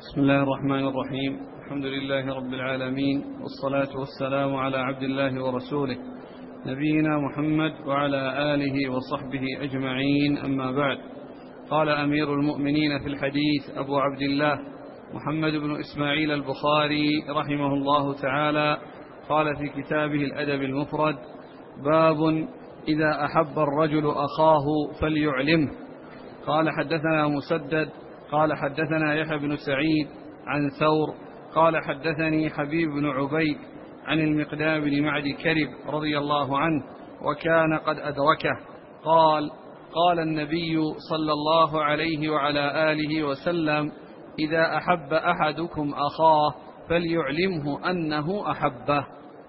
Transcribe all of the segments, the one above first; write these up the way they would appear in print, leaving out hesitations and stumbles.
بسم الله الرحمن الرحيم. الحمد لله رب العالمين، والصلاة والسلام على عبد الله ورسوله نبينا محمد وعلى آله وصحبه أجمعين، أما بعد. قال أمير المؤمنين في الحديث أبو عبد الله محمد بن إسماعيل البخاري رحمه الله تعالى، قال في كتابه الأدب المفرد: باب إذا أحب الرجل أخاه فليعلمه. قال حدثنا مسدد قال حدثنا يحيى بن سعيد عن ثور قال حدثني حبيب بن عبيد عن المقدام بن معد كرب رضي الله عنه، وكان قد أدركه، قال النبي صلى الله عليه وعلى آله وسلم: إذا أحب أحدكم أخاه فليعلمه أنه أحبه.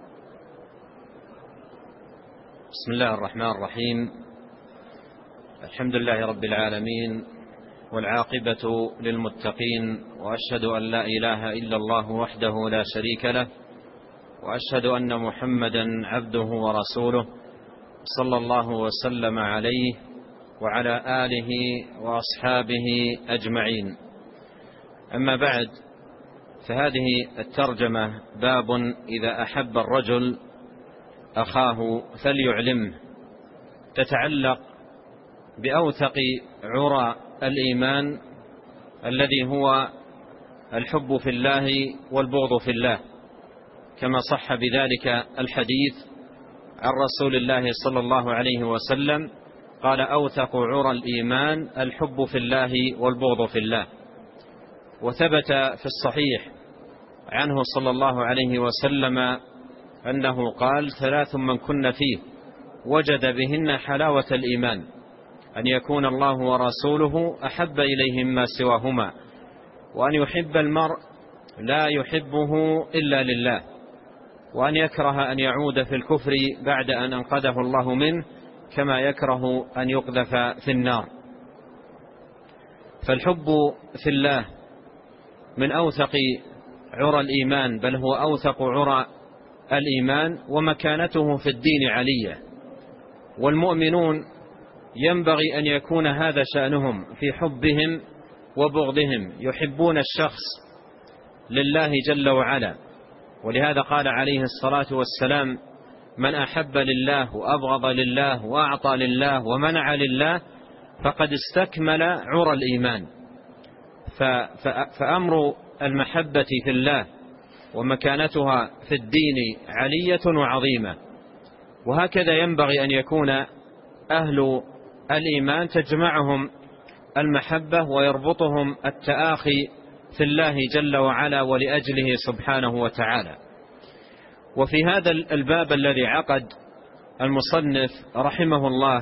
بسم الله الرحمن الرحيم. الحمد لله رب العالمين، والعاقبة للمتقين، وأشهد أن لا إله إلا الله وحده لا شريك له، وأشهد أن محمدا عبده ورسوله، صلى الله وسلم عليه وعلى آله وأصحابه أجمعين. أما بعد، فهذه الترجمة باب إذا أحب الرجل أخاه فليعلمه، تتعلق بأوثق عرى الإيمان الذي هو الحب في الله والبغض في الله، كما صح بذلك الحديث عن رسول الله صلى الله عليه وسلم قال: أوثق عرى الإيمان الحب في الله والبغض في الله. وثبت في الصحيح عنه صلى الله عليه وسلم أنه قال: 3 من كن فيه وجد بهن حلاوة الإيمان: أن يكون الله ورسوله أحب إليه مما سواهما، وأن يحب المرء لا يحبه إلا لله، وأن يكره أن يعود في الكفر بعد أن أنقذه الله منه، كما يكره أن يقذف في النار. فالحب في الله من أوثق عرى الإيمان، بل هو أوثق عرى الإيمان، ومكانته في الدين علية. والمؤمنون ينبغي أن يكون هذا شأنهم في حبهم وبغضهم، يحبون الشخص لله جل وعلا. ولهذا قال عليه الصلاة والسلام: من أحب لله وأبغض لله وأعطى لله ومنع لله فقد استكمل عرى الإيمان. فأمر المحبة في الله ومكانتها في الدين علية وعظيمة، وهكذا ينبغي أن يكون أهل الإيمان تجمعهم المحبة ويربطهم التآخي في الله جل وعلا ولأجله سبحانه وتعالى. وفي هذا الباب الذي عقد المصنف رحمه الله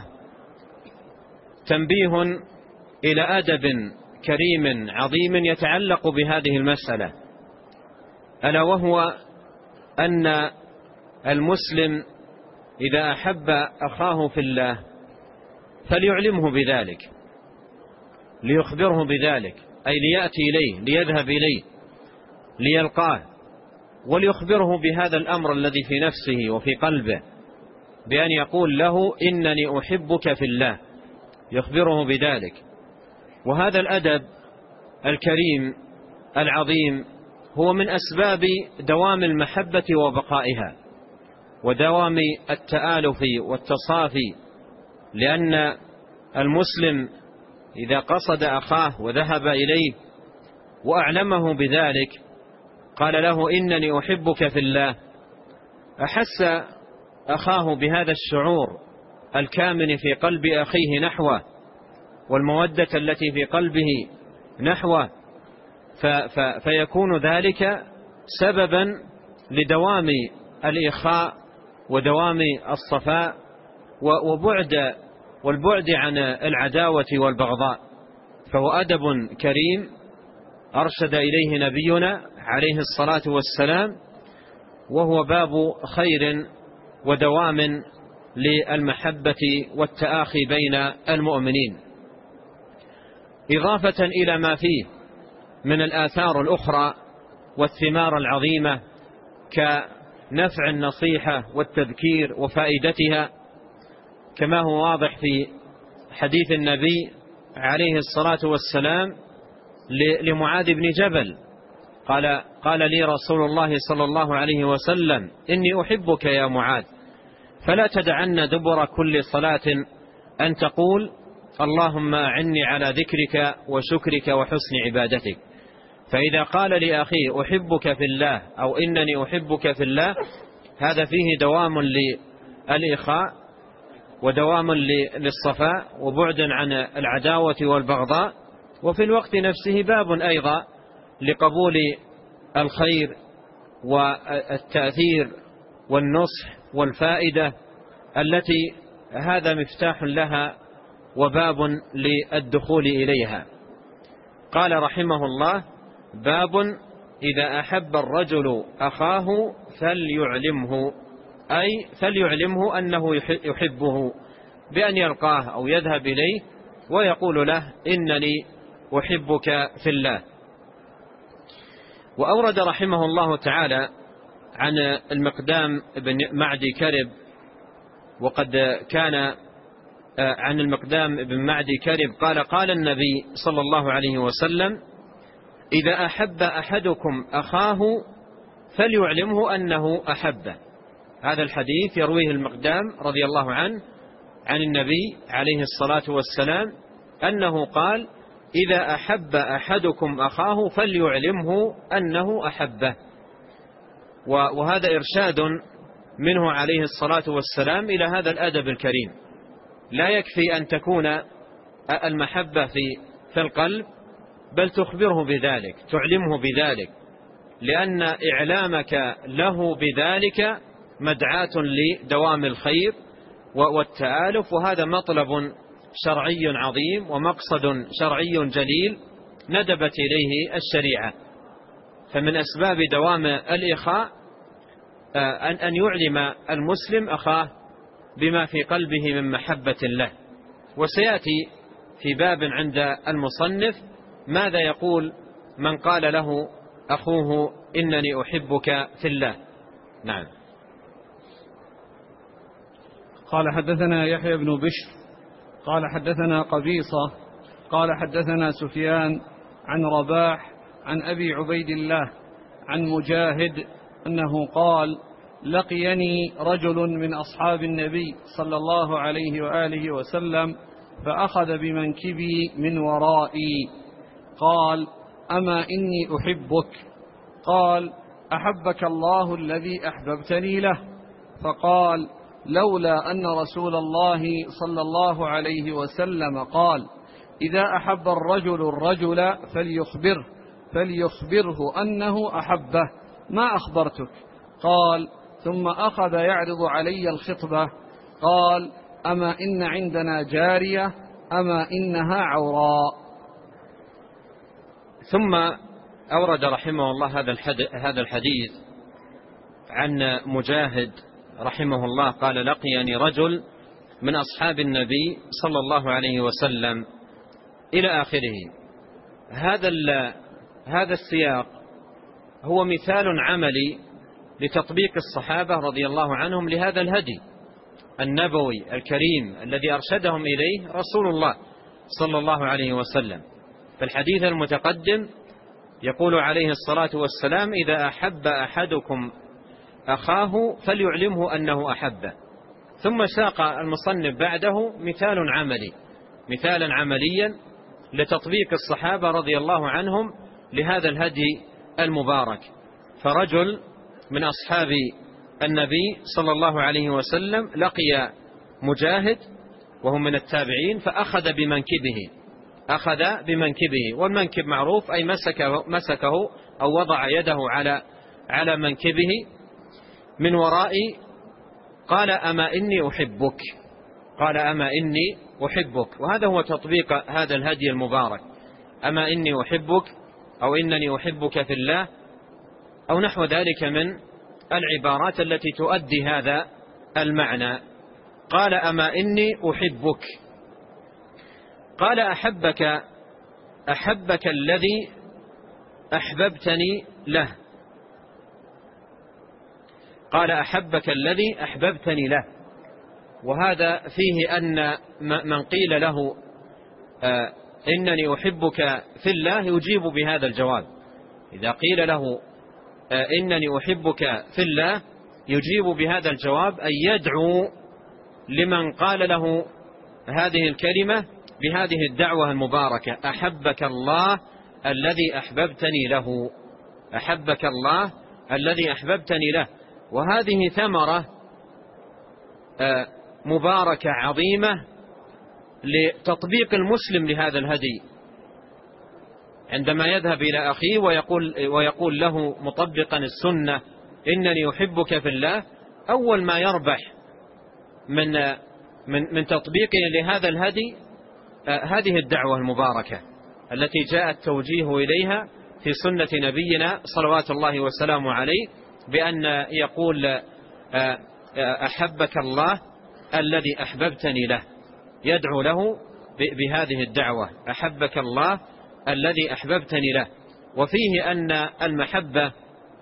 تنبيه إلى أدب كريم عظيم يتعلق بهذه المسألة، ألا وهو أن المسلم إذا أحب أخاه في الله فليعلمه بذلك، ليخبره بذلك، أي ليأتي إليه، ليذهب إليه، ليلقاه، وليخبره بهذا الأمر الذي في نفسه وفي قلبه، بأن يقول له: إنني أحبك في الله، يخبره بذلك. وهذا الأدب الكريم العظيم هو من أسباب دوام المحبة وبقائها ودوام التآلف والتصافي، لأن المسلم إذا قصد أخاه وذهب إليه وأعلمه بذلك، قال له: إنني أحبك في الله، أحس أخاه بهذا الشعور الكامن في قلب أخيه نحوه، والمودة التي في قلبه نحوه، فيكون ذلك سببا لدوام الإخاء ودوام الصفاء والبعد عن العداوة والبغضاء. فهو أدب كريم أرشد إليه نبينا عليه الصلاة والسلام، وهو باب خير ودوام للمحبة والتآخي بين المؤمنين، إضافة إلى ما فيه من الآثار الأخرى والثمار العظيمة كنفع النصيحة والتذكير وفائدتها، كما هو واضح في حديث النبي عليه الصلاة والسلام لمعاذ بن جبل، قال لي رسول الله صلى الله عليه وسلم: إني أحبك يا معاذ، فلا تدعن دبر كل صلاة أن تقول: اللهم أعني على ذكرك وشكرك وحسن عبادتك. فإذا قال لأخيه: أحبك في الله أو إنني أحبك في الله، هذا فيه دوام للإخاء ودوام للصفاء وبعد عن العداوة والبغضاء، وفي الوقت نفسه باب أيضا لقبول الخير والتأثير والنصح والفائدة التي هذا مفتاح لها وباب للدخول إليها. قال رحمه الله: باب إذا أحب الرجل أخاه فليعلمه، أي فليعلمه أنه يحبه بأن يلقاه أو يذهب إليه ويقول له: إنني أحبك في الله. وأورد رحمه الله تعالى عن المقدام بن معدي كرب، وقد كان عن المقدام بن معدي كرب قال: قال النبي صلى الله عليه وسلم: إذا أحب أحدكم أخاه فليعلمه أنه أحبه. هذا الحديث يرويه المقدام رضي الله عنه عن النبي عليه الصلاة والسلام أنه قال: إذا أحب أحدكم أخاه فليعلمه أنه أحبه. وهذا إرشاد منه عليه الصلاة والسلام إلى هذا الأدب الكريم. لا يكفي أن تكون المحبة في القلب، بل تخبره بذلك، تعلمه بذلك، لأن إعلامك له بذلك مدعاة لدوام الخير والتآلف، وهذا مطلب شرعي عظيم ومقصد شرعي جليل ندبت إليه الشريعة. فمن أسباب دوام الإخاء أن يعلم المسلم أخاه بما في قلبه من محبة له. وسيأتي في باب عند المصنف ماذا يقول من قال له أخوه: إنني أحبك في الله. نعم. قال: حدثنا يحيى بن بشر قال حدثنا قبيصة قال حدثنا سفيان عن رباح عن أبي عبيد الله عن مجاهد أنه قال: لقيني رجل من أصحاب النبي صلى الله عليه وآله وسلم فأخذ بمنكبي من ورائي، قال: أما إني أحبك؟ قال: أحبك الله الذي أحببتني له. فقال: لولا أن رسول الله صلى الله عليه وسلم قال: إذا أحب الرجل الرجل فليخبره أنه أحبه ما أخبرتك. قال: ثم أخذ يعرض علي الخطبة. قال: أما إن عندنا جارية أما إنها عوراء. ثم أورد رحمه الله هذا الحديث عن مجاهد رحمه الله قال: لقيني رجل من أصحاب النبي صلى الله عليه وسلم إلى آخره. هذا السياق هو مثال عملي لتطبيق الصحابة رضي الله عنهم لهذا الهدي النبوي الكريم الذي أرشدهم إليه رسول الله صلى الله عليه وسلم. فالحديث المتقدم يقول عليه الصلاة والسلام: إذا أحب أحدكم أخاه فليعلمه أنه أحبه. ثم ساق المصنف بعده مثالا عمليا لتطبيق الصحابة رضي الله عنهم لهذا الهدي المبارك. فرجل من أصحاب النبي صلى الله عليه وسلم لقي مجاهد وهو من التابعين فأخذ بمنكبه، والمنكب معروف أي مسكه أو وضع يده على منكبه من ورائي. قال: أما إني أحبك. وهذا هو تطبيق هذا الهدي المبارك: أما إني أحبك أو إنني أحبك في الله، أو نحو ذلك من العبارات التي تؤدي هذا المعنى. قال: أما إني أحبك. قال: أحبك الذي أحببتني له. قال: أحبك الذي أحببتني له. وهذا فيه أن من قيل له إنني أحبك في الله يجيب بهذا الجواب. إذا قيل له إنني أحبك في الله يجيب بهذا الجواب، أن يدعو لمن قال له هذه الكلمة بهذه الدعوة المباركة: أحبك الله الذي أحببتني له، أحبك الله الذي أحببتني له. وهذه ثمرة مباركة عظيمة لتطبيق المسلم لهذا الهدي، عندما يذهب إلى أخيه ويقول له مطبقا السنة: إنني أحبك في الله، أول ما يربح من تطبيقه لهذا الهدي هذه الدعوة المباركة التي جاء التوجيه إليها في سنة نبينا صلوات الله وسلامه عليه، بأن يقول: أحبك الله الذي أحببتني له، يدعو له بهذه الدعوة: أحبك الله الذي أحببتني له. وفيه أن المحبة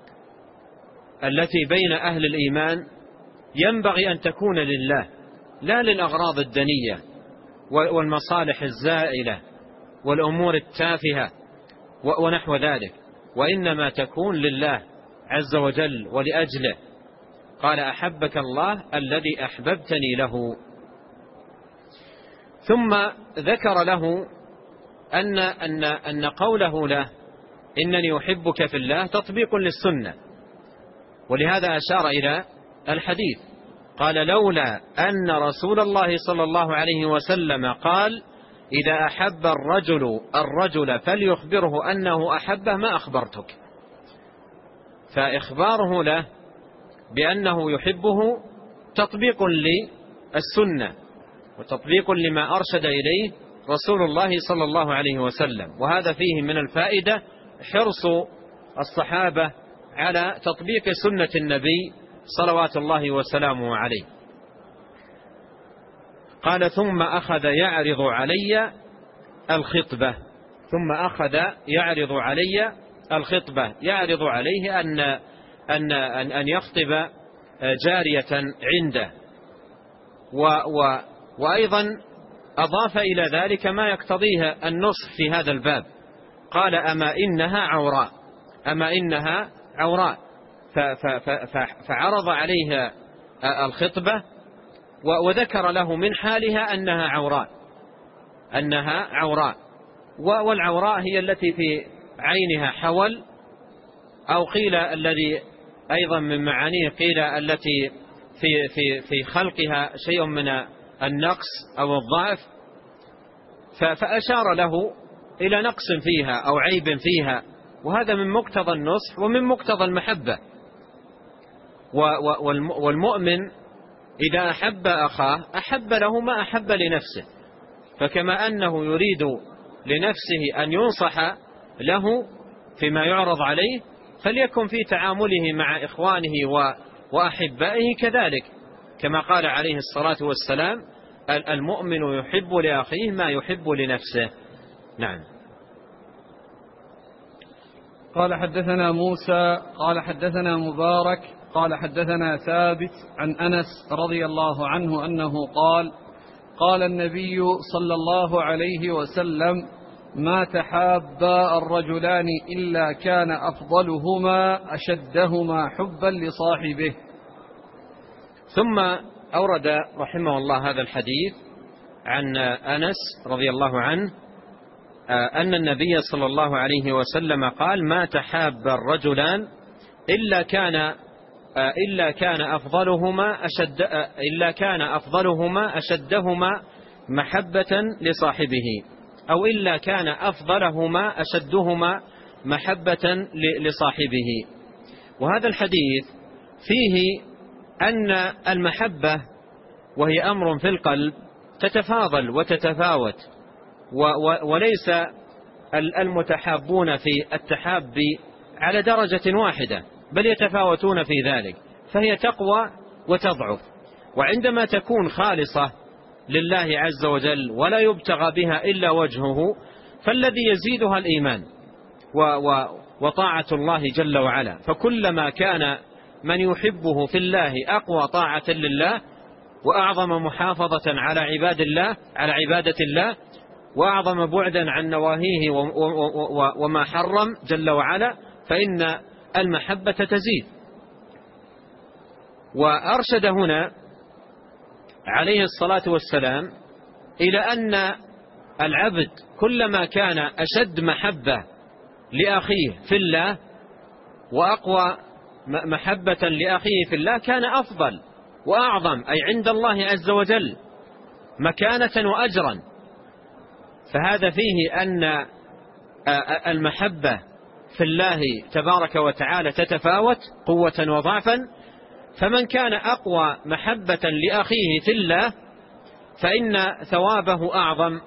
التي بين أهل الإيمان ينبغي أن تكون لله، لا للأغراض الدنية والمصالح الزائلة والأمور التافهة ونحو ذلك، وإنما تكون لله عز وجل ولأجله. قال: أحبك الله الذي أحببتني له. ثم ذكر له أن قوله له إنني أحبك في الله تطبيق للسنة، ولهذا أشار إلى الحديث. قال: لولا أن رسول الله صلى الله عليه وسلم قال: إذا أحب الرجل فليخبره أنه أحبه ما أخبرتك. فإخباره له بأنه يحبه تطبيق للسنة وتطبيق لما أرشد إليه رسول الله صلى الله عليه وسلم. وهذا فيه من الفائدة حرص الصحابة على تطبيق سنة النبي صلوات الله وسلامه عليه. قال: ثم أخذ يعرض علي الخطبة. ثم أخذ يعرض علي الخطبة، يعرض عليه أن يخطب جارية عنده. وأيضا أضاف إلى ذلك ما يقتضيه النصح في هذا الباب. قال: أما إنها عوراء. فعرض عليها الخطبة وذكر له من حالها أنها عوراء. والعوراء هي التي في عينها حول، أو قيل الذي أيضا من معانيه قيل التي في خلقها شيء من النقص أو الضعف، فأشار له إلى نقص فيها أو عيب فيها، وهذا من مقتضى النصح ومن مقتضى المحبة. والمؤمن إذا أحب أخاه أحب له ما أحب لنفسه، فكما أنه يريد لنفسه أن ينصح له فيما يعرض عليه، فليكن في تعامله مع إخوانه وأحبائه كذلك، كما قال عليه الصلاة والسلام: المؤمن يحب لأخيه ما يحب لنفسه. نعم. قال: حدثنا موسى قال حدثنا مبارك قال حدثنا ثابت عن أنس رضي الله عنه أنه قال: قال النبي صلى الله عليه وسلم: ما تحابا الرجلان إلا كان أفضلهما أشدهما حبا لصاحبه. ثم أورد رحمه الله هذا الحديث عن أنس رضي الله عنه أن النبي صلى الله عليه وسلم قال: ما تحاب الرجلان إلا كان أفضلهما أشدهما محبة لصاحبه، أو إلا كان أفضلهما أشدهما محبة لصاحبه. وهذا الحديث فيه أن المحبة وهي أمر في القلب تتفاضل وتتفاوت، وليس المتحابون في التحاب على درجة واحدة، بل يتفاوتون في ذلك، فهي تقوى وتضعف. وعندما تكون خالصة لله عز وجل ولا يبتغى بها إلا وجهه، فالذي يزيدها الإيمان وطاعة الله جل وعلا. فكلما كان من يحبه في الله أقوى طاعة لله وأعظم محافظة على عبادة الله، وأعظم بعدا عن نواهيه وما حرم جل وعلا، فإن المحبة تزيد. وأرشد هنا عليه الصلاة والسلام إلى أن العبد كلما كان أشد محبة لأخيه في الله وأقوى محبة لأخيه في الله كان أفضل وأعظم، أي عند الله عز وجل مكانة وأجرا. فهذا فيه أن المحبة في الله تبارك وتعالى تتفاوت قوة وضعفا، فمن كان أقوى محبة لأخيه في الله فإن ثوابه أعظم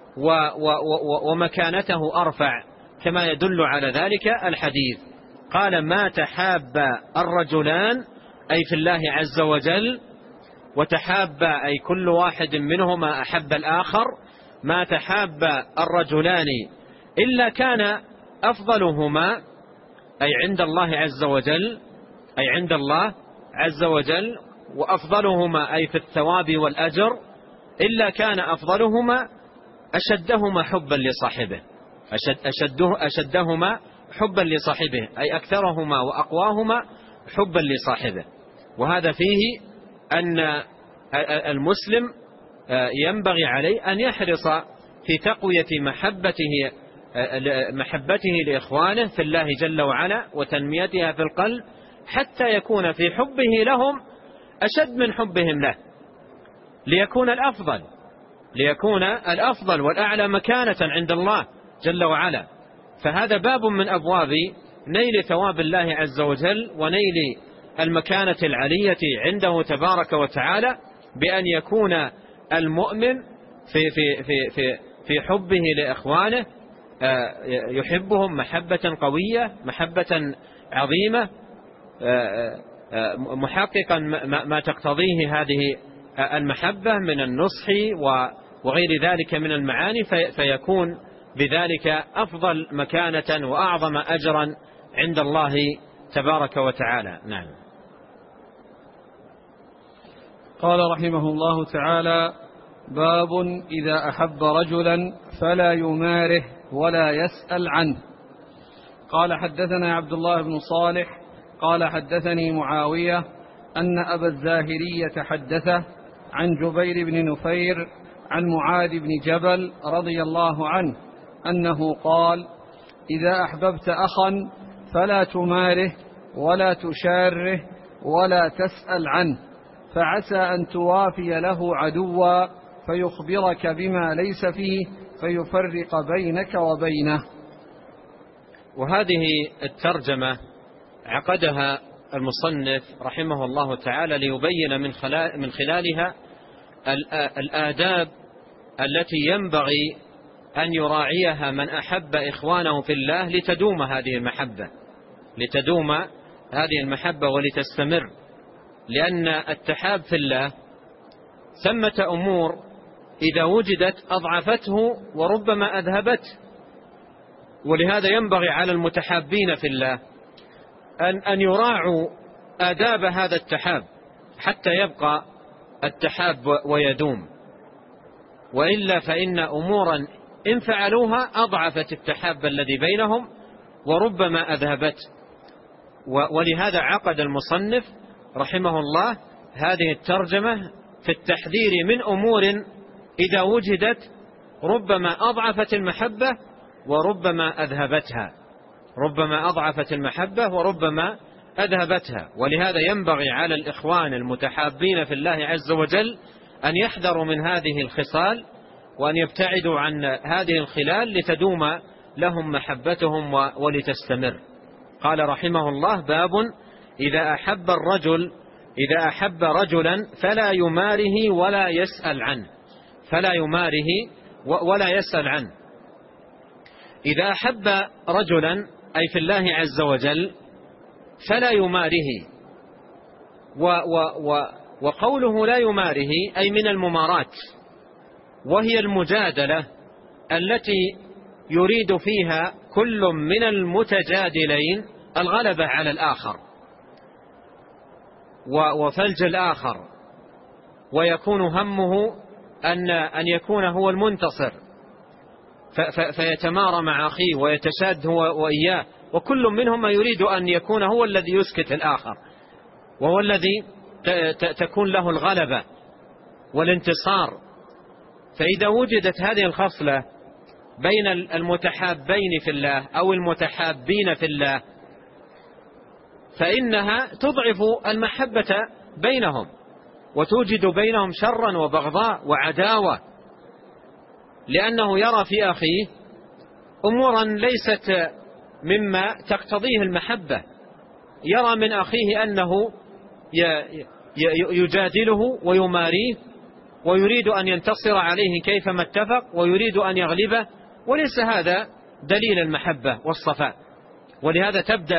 ومكانته أرفع، كما يدل على ذلك الحديث. قال: ما تحاب الرجلان أي في الله عز وجل، وتحاب أي كل واحد منهما أحب الآخر، ما تحاب الرجلان إلا كان أفضلهما أي عند الله عز وجل، أي عند الله عز وجل، وأفضلهما أي في الثواب والأجر، إلا كان أفضلهما أشدهما حبا لصاحبه، أشدهما حبا لصاحبه أي أكثرهما وأقواهما حبا لصاحبه. وهذا فيه أن المسلم ينبغي عليه أن يحرص في تقوية محبته لإخوانه في الله جل وعلا وتنميتها في القلب، حتى يكون في حبه لهم أشد من حبهم له، ليكون الأفضل والأعلى مكانة عند الله جل وعلا. فهذا باب من أبواب نيل ثواب الله عز وجل ونيل المكانة العلية عنده تبارك وتعالى، بأن يكون المؤمن في حبه لإخوانه يحبهم محبة قوية، محبة عظيمة، محققا ما تقتضيه هذه المحبة من النصح وغير ذلك من المعاني، فيكون بذلك أفضل مكانة وأعظم أجرا عند الله تبارك وتعالى. نعم. قال رحمه الله تعالى: باب إذا أحب رجلا فلا يماره ولا يسأل عنه. قال: حدثنا عبد الله بن صالح قال: حدثني معاوية أن أبا الزاهرية حدثه عن جبير بن نفير عن معاذ بن جبل رضي الله عنه أنه قال: إذا أحببت أخا فلا تماره ولا تشاره ولا تسأل عنه، فعسى أن توافي له عدوا فيخبرك بما ليس فيه فيفرق بينك وبينه. وهذه الترجمة عقدها المصنف رحمه الله تعالى ليبين من خلالها الآداب التي ينبغي أن يراعيها من أحب إخوانه في الله لتدوم هذه المحبة ولتستمر. لأن التحاب في الله ثمة أمور إذا وجدت أضعفته وربما أذهبته، ولهذا ينبغي على المتحابين في الله أن يراعوا آداب هذا التحاب حتى يبقى التحاب ويدوم، وإلا فإن أمورا إن فعلوها أضعفت التحاب الذي بينهم وربما أذهبت. ولهذا عقد المصنف رحمه الله هذه الترجمة في التحذير من أمور إذا وجدت ربما أضعفت المحبة وربما أذهبتها. ولهذا ينبغي على الإخوان المتحابين في الله عز وجل أن يحذروا من هذه الخصال وأن يبتعدوا عن هذه الخلال لتدوم لهم محبتهم ولتستمر. قال رحمه الله: باب إذا أحب رجلا فلا يماره ولا يسأل عنه. إذا أحب رجلا أي في الله عز وجل فلا يماره، وقوله لا يماره أي من الممارات، وهي المجادلة التي يريد فيها كل من المتجادلين الغلبة على الآخر وفلج الآخر، ويكون همه أن يكون هو المنتصر فيتمارى مع أخيه ويتشاد هو وإياه، وكل منهما يريد أن يكون هو الذي يسكت الآخر، وهو الذي تكون له الغلبة والانتصار. فإذا وجدت هذه الخصلة بين المتحابين في الله أو المتحابين في الله فإنها تضعف المحبة بينهم، وتوجد بينهم شرا وبغضاء وعداوة، لأنه يرى في أخيه أمورا ليست مما تقتضيه المحبة، يرى من أخيه أنه يجادله ويماريه ويريد أن ينتصر عليه كيفما اتفق ويريد أن يغلبه، وليس هذا دليل المحبة والصفاء. ولهذا تبدأ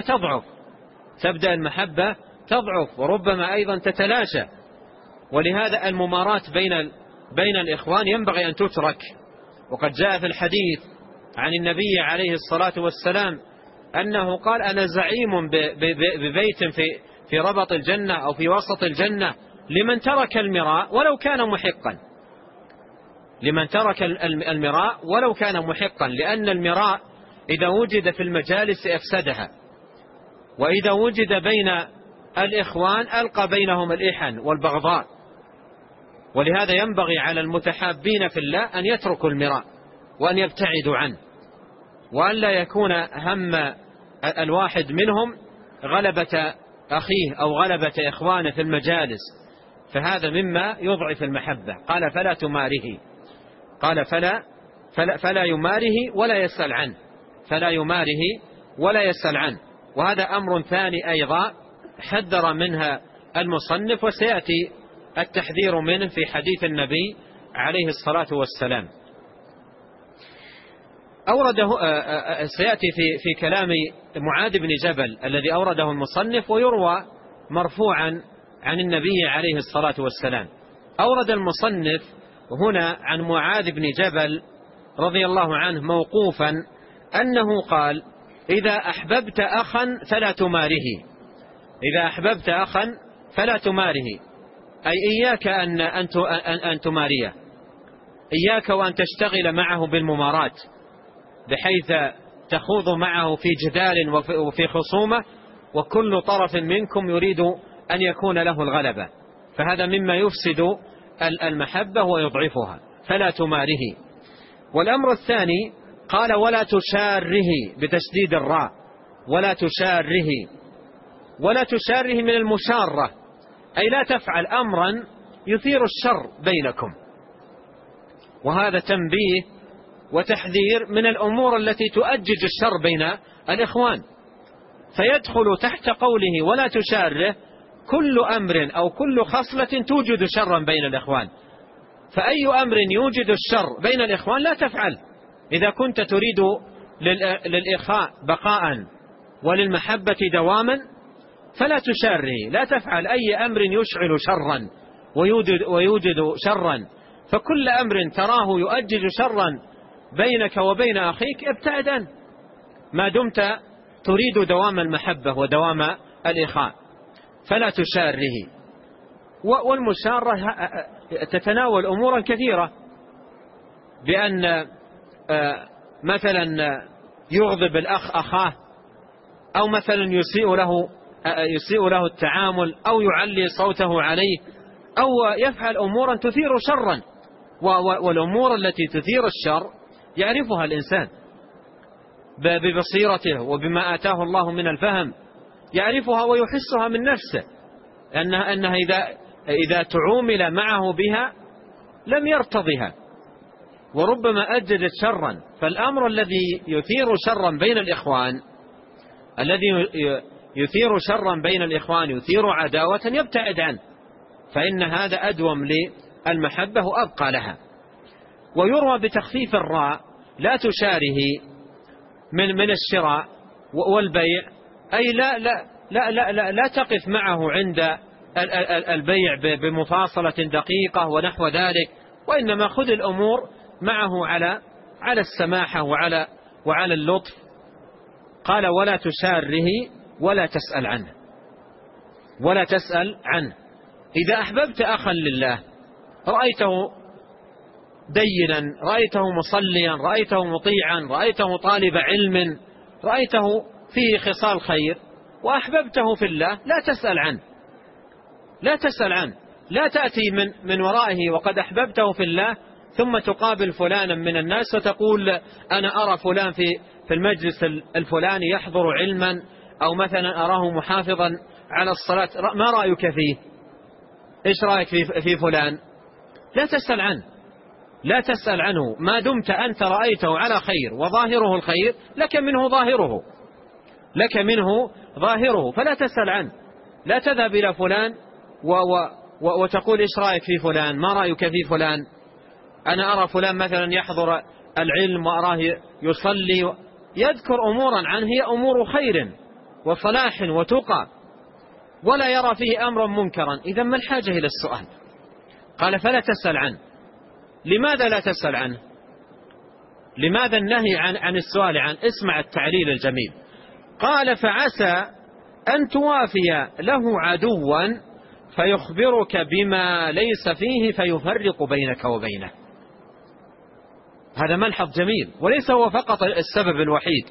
المحبة تضعف وربما أيضا تتلاشى. ولهذا المماراة بين الإخوان ينبغي أن تترك. وقد جاء في الحديث عن النبي عليه الصلاة والسلام أنه قال: أنا زعيم ببيت في ربط الجنة أو في وسط الجنة لمن ترك المراء ولو كان محقا، لمن ترك المراء ولو كان محقا، لأن المراء إذا وجد في المجالس أفسدها، وإذا وجد بين الإخوان ألقى بينهم الإحن والبغضاء. ولهذا ينبغي على المتحابين في الله أن يتركوا المراء وأن يبتعدوا عنه، وأن لا يكون هم الواحد منهم غلبة أخيه أو غلبة إخوانه في المجالس، فهذا مما يضعف المحبة. قال: فلا تماره، قال فلا يماره ولا يسأل عنه، فلا يماره ولا يسأل عنه. وهذا أمر ثاني أيضا حذر منها المصنف، وسيأتي التحذير منه في حديث النبي عليه الصلاة والسلام. أورده سيأتي في كلام معاذ بن جبل الذي أورده المصنف، ويروى مرفوعا عن النبي عليه الصلاة والسلام. أورد المصنف هنا عن معاذ بن جبل رضي الله عنه موقوفا أنه قال: إذا أحببت أخا فلا تماره، إذا أحببت أخا فلا تماره، أي إياك أن تماريه، إياك وأن تشتغل معه بالممارات بحيث تخوض معه في جدال وفي خصومة، وكل طرف منكم يريد أن يكون له الغلبة، فهذا مما يفسد المحبة ويضعفها، فلا تماره. والأمر الثاني قال: ولا تشاره بتشديد الراء، ولا تشاره، ولا تشاره من المشارة، أي لا تفعل أمرا يثير الشر بينكم. وهذا تنبيه وتحذير من الأمور التي تؤجج الشر بين الإخوان، فيدخل تحت قوله ولا تشاره كل أمر أو كل خصلة توجد شرا بين الإخوان. فأي أمر يوجد الشر بين الإخوان لا تفعل. إذا كنت تريد للإخاء بقاء وللمحبة دواما فلا تشاره، لا تفعل أي أمر يشعل شرا ويوجد شرا. فكل أمر تراه يؤجج شرا بينك وبين أخيك ابتعد عنه، ما دمت تريد دوام المحبة ودوام الإخاء، فلا تشاره. والمشارة تتناول أمورا كثيرة، بأن مثلا يغضب الأخ أخاه، أو مثلا يسيء له التعامل، أو يعلي صوته عليه، أو يفعل أمورا تثير شرا. والأمور التي تثير الشر يعرفها الإنسان ببصيرته وبما آتاه الله من الفهم، يعرفها ويحسها من نفسه، أنها إذا تعومل معه بها لم يرتضها وربما أجدت شرا. فالأمر الذي يثير شرا بين الإخوان، يثير عداوة يبتعد عنه، فإن هذا أدوم للمحبة وأبقى لها. ويروى بتخفيف الراء لا تشاره من الشراء والبيع، أي لا تقف معه عند البيع بمفاصلة دقيقة ونحو ذلك، وإنما خذ الأمور معه على السماحة وعلى اللطف. قال: ولا تشاره ولا تسأل عنه، ولا تسأل عنه. إذا أحببت أخا لله رأيته دينا، رأيته مصليا، رأيته مطيعا، رأيته طالب علم، رأيته فيه خصال خير وأحببته في الله، لا تسأل عنه، لا تسأل عنه، لا تأتي من ورائه وقد أحببته في الله ثم تقابل فلانا من الناس وتقول أنا أرى فلان في المجلس الفلاني يحضر علما، أو مثلا أراه محافظا على الصلاة، ما رأيك فيه؟ إيش رأيك في فلان؟ لا تسأل عنه، لا تسأل عنه، ما دمت أنت رأيته على خير وظاهره الخير لك منه ظاهره، لك منه ظاهره، فلا تسأل عنه. لا تذهب إلى فلان وتقول إيش رأيك في فلان؟ ما رأيك في فلان؟ أنا أرى فلان مثلا يحضر العلم وأراه يصلي، يذكر أمورا عنه هي أمور خير وصلاح وتقى، ولا يرى فيه أمرا منكرا، إذا ما الحاجة إلى السؤال؟ قال فلا تسأل عنه. لماذا لا تسأل عنه؟ لماذا النهي عن السؤال عنه؟ اسمع التعليل الجميل. قال فعسى أن توافي له عدوا فيخبرك بما ليس فيه فيفرق بينك وبينه. هذا ملحظ جميل، وليس هو فقط السبب الوحيد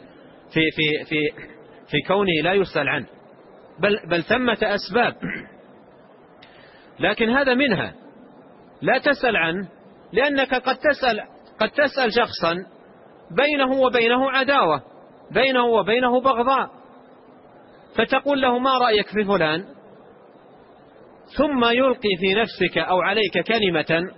في كونه لا يسأل عنه، بل ثمة أسباب، لكن هذا منها. لا تسأل عنه لأنك قد تسأل شخصا بينه وبينه عداوة، بينه وبينه بغضاء، فتقول له ما رأيك في فلان، ثم يلقي في نفسك أو عليك كلمة،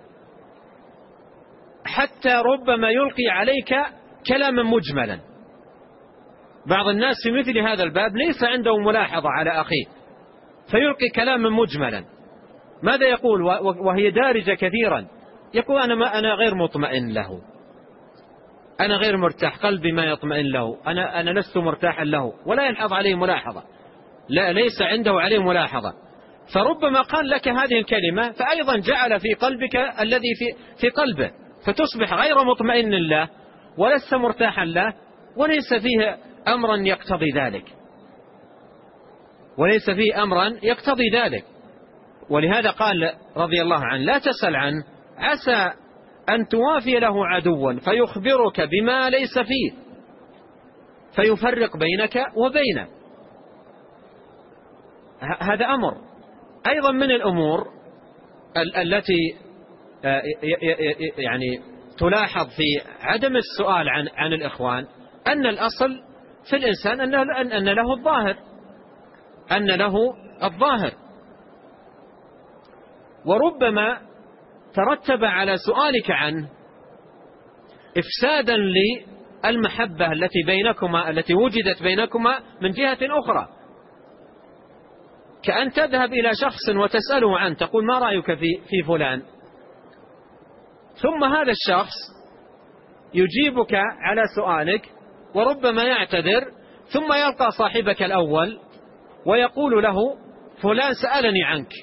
حتى ربما يلقي عليك كلاما مجملا. بعض الناس في مثل هذا الباب ليس عنده ملاحظة على أخيه، فيلقي كلاما مجملا. ماذا يقول وهي دارجة كثيرا؟ يقول أنا غير مطمئن له، أنا غير مرتاح، قلبي ما يطمئن له، أنا لست مرتاحا له، ولا يلحظ عليه ملاحظة، لا ليس عنده عليه ملاحظة. فربما قال لك هذه الكلمة فأيضا جعل في قلبك الذي في قلبه، فتصبح غير مطمئن له ولست مرتاحا له، وليس فيه أمرا يقتضي ذلك، وليس فيه أمرا يقتضي ذلك. ولهذا قال رضي الله عنه لا تسأل عنه، عسى أن توافي له عدوا فيخبرك بما ليس فيه فيفرق بينك وبينه. هذا أمر أيضا من الأمور التي يعني تلاحظ في عدم السؤال عن الإخوان، أن الأصل في الإنسان أن له الظاهر، أن له الظاهر، وربما ترتب على سؤالك عنه إفسادا للمحبة التي بينكما، التي وجدت بينكما من جهة أخرى، كأن تذهب إلى شخص وتسأله عنه، تقول ما رأيك في فلان، ثم هذا الشخص يجيبك على سؤالك وربما يعتذر، ثم يلقى صاحبك الأول ويقول له فلان سألني عنك،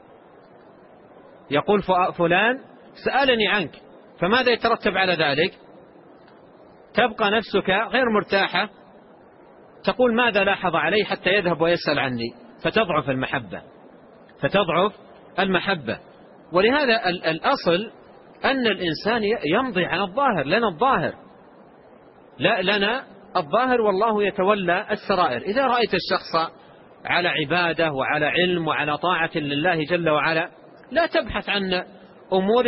يقول فلان سألني عنك، فماذا يترتب على ذلك؟ تبقى نفسك غير مرتاحة، تقول ماذا لاحظ علي حتى يذهب ويسأل عني، فتضعف المحبة، فتضعف المحبة. ولهذا الأصل أن الإنسان يمضي عن الظاهر، لنا الظاهر، لا لنا الظاهر والله يتولى السرائر. إذا رأيت الشخص على عبادة وعلى علم وعلى طاعة لله جل وعلا، لا تبحث عن أمور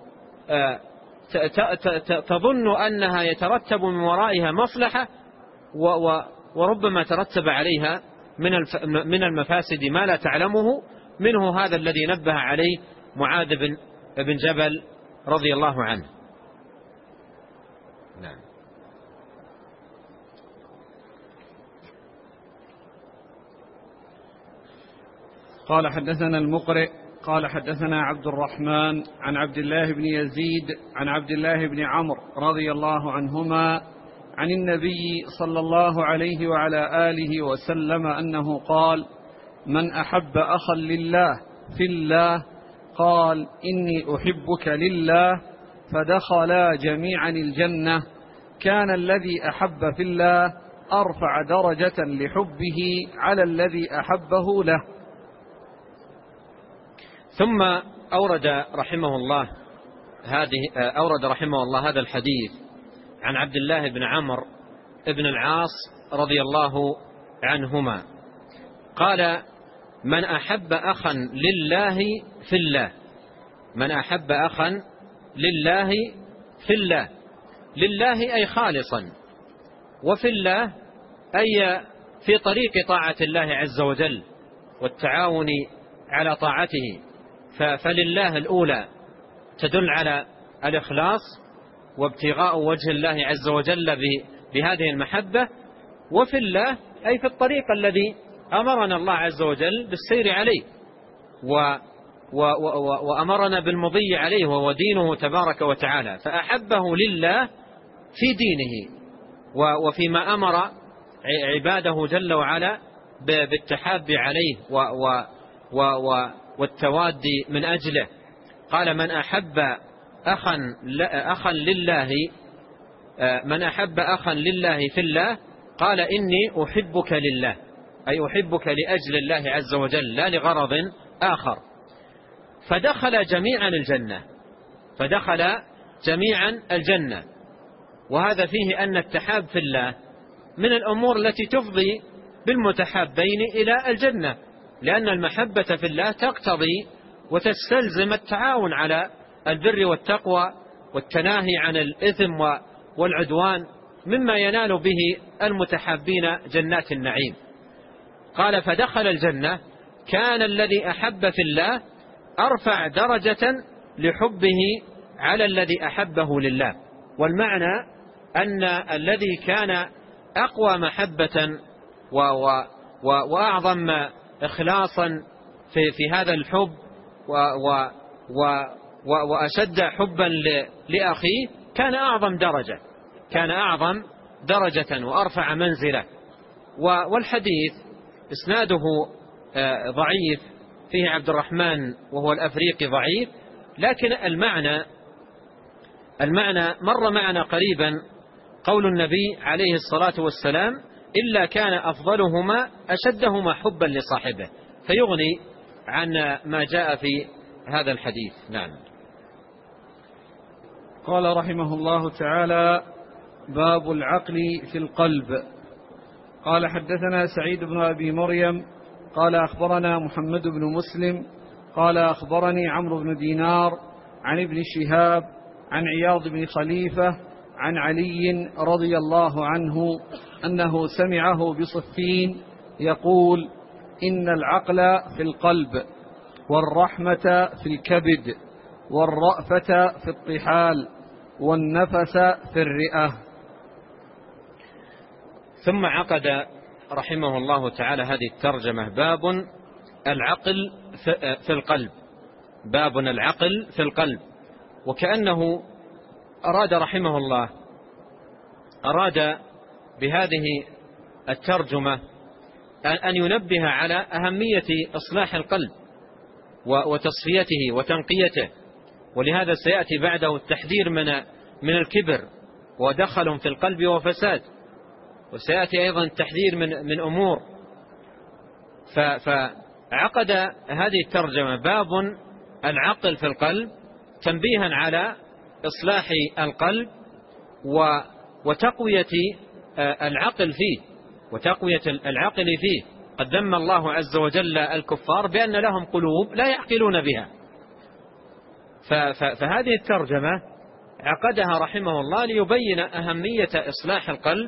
تظن أنها يترتب من ورائها مصلحة وربما ترتب عليها من المفاسد ما لا تعلمه، منه هذا الذي نبه عليه معاذ بن جبل رضي الله عنه. نعم. قال حدثنا المقرئ قال حدثنا عبد الرحمن عن عبد الله بن يزيد عن عبد الله بن عمرو رضي الله عنهما عن النبي صلى الله عليه وعلى آله وسلم أنه قال: من أحب أخا لله في الله قال إني أحبك لله، فدخلا جميعا الجنة، كان الذي أحب في الله أرفع درجة لحبه على الذي أحبه له. ثم أورد رحمه الله أورد رحمه الله هذا الحديث عن عبد الله بن عمرو بن العاص رضي الله عنهما قال: من أحب أخا لله في الله، من أحب أخا لله في الله، لله أي خالصا، وفي الله أي في طريق طاعة الله عز وجل والتعاون على طاعته. فلله الأولى تدل على الإخلاص وابتغاء وجه الله عز وجل بهذه المحبة، وفي الله أي في الطريق الذي أمرنا الله عز وجل بالسير عليه وأمرنا بالمضي عليه، وهو دينه تبارك وتعالى، فأحبه لله في دينه وفيما أمر عباده جل وعلا بالتحاب عليه والتوادي من أجله. قال: من أحب أخا لله، من أحب أخا لله في الله، قال: إني أحبك لله، أي أحبك لأجل الله عز وجل لا لغرض آخر. فدخل جميعا الجنة، فدخل جميعا الجنة. وهذا فيه أن التحاب في الله من الأمور التي تفضي بالمتحابين إلى الجنة، لأن المحبة في الله تقتضي وتستلزم التعاون على البر والتقوى والتناهي عن الإثم والعدوان، مما ينال به المتحابين جنات النعيم. قال: فدخل الجنة. كان الذي أحب في الله أرفع درجة لحبه على الذي أحبه لله. والمعنى أن الذي كان أقوى محبة وأعظم إخلاصا في هذا الحب وأشد حبا لأخيه كان أعظم درجة، كان أعظم درجة وأرفع منزلة. والحديث إسناده ضعيف، فيه عبد الرحمن وهو الأفريقي ضعيف، لكن المعنى مر معنا قريبا قول النبي عليه الصلاة والسلام: إلا كان أفضلهما أشدهما حبا لصاحبه، فيغني عن ما جاء في هذا الحديث. نعم. قال رحمه الله تعالى: باب العقل في القلب. قال: حدثنا سعيد بن أبي مريم قال: أخبرنا محمد بن مسلم قال: أخبرني عمرو بن دينار عن ابن شهاب عن عياض بن خليفة عن علي رضي الله عنه أنه سمعه بصفين يقول: إن العقل في القلب، والرحمة في الكبد، والرأفة في الطحال، والنفس في الرئة. ثم عقد رحمه الله تعالى هذه الترجمة: باب العقل في القلب، باب العقل في القلب. وكأنه أراد رحمه الله بهذه الترجمة أن ينبه على أهمية إصلاح القلب وتصفيته وتنقيته، ولهذا سيأتي بعده التحذير من الكبر ودخل في القلب وفساد، وسيأتي أيضا التحذير من أمور. فعقد هذه الترجمة: باب العقل في القلب، تنبيها على إصلاح القلب وتقوية العقل فيه، وتقوية العقل فيه. قد ذم الله عز وجل الكفار بأن لهم قلوب لا يعقلون بها. فهذه الترجمة عقدها رحمه الله ليبين أهمية إصلاح القلب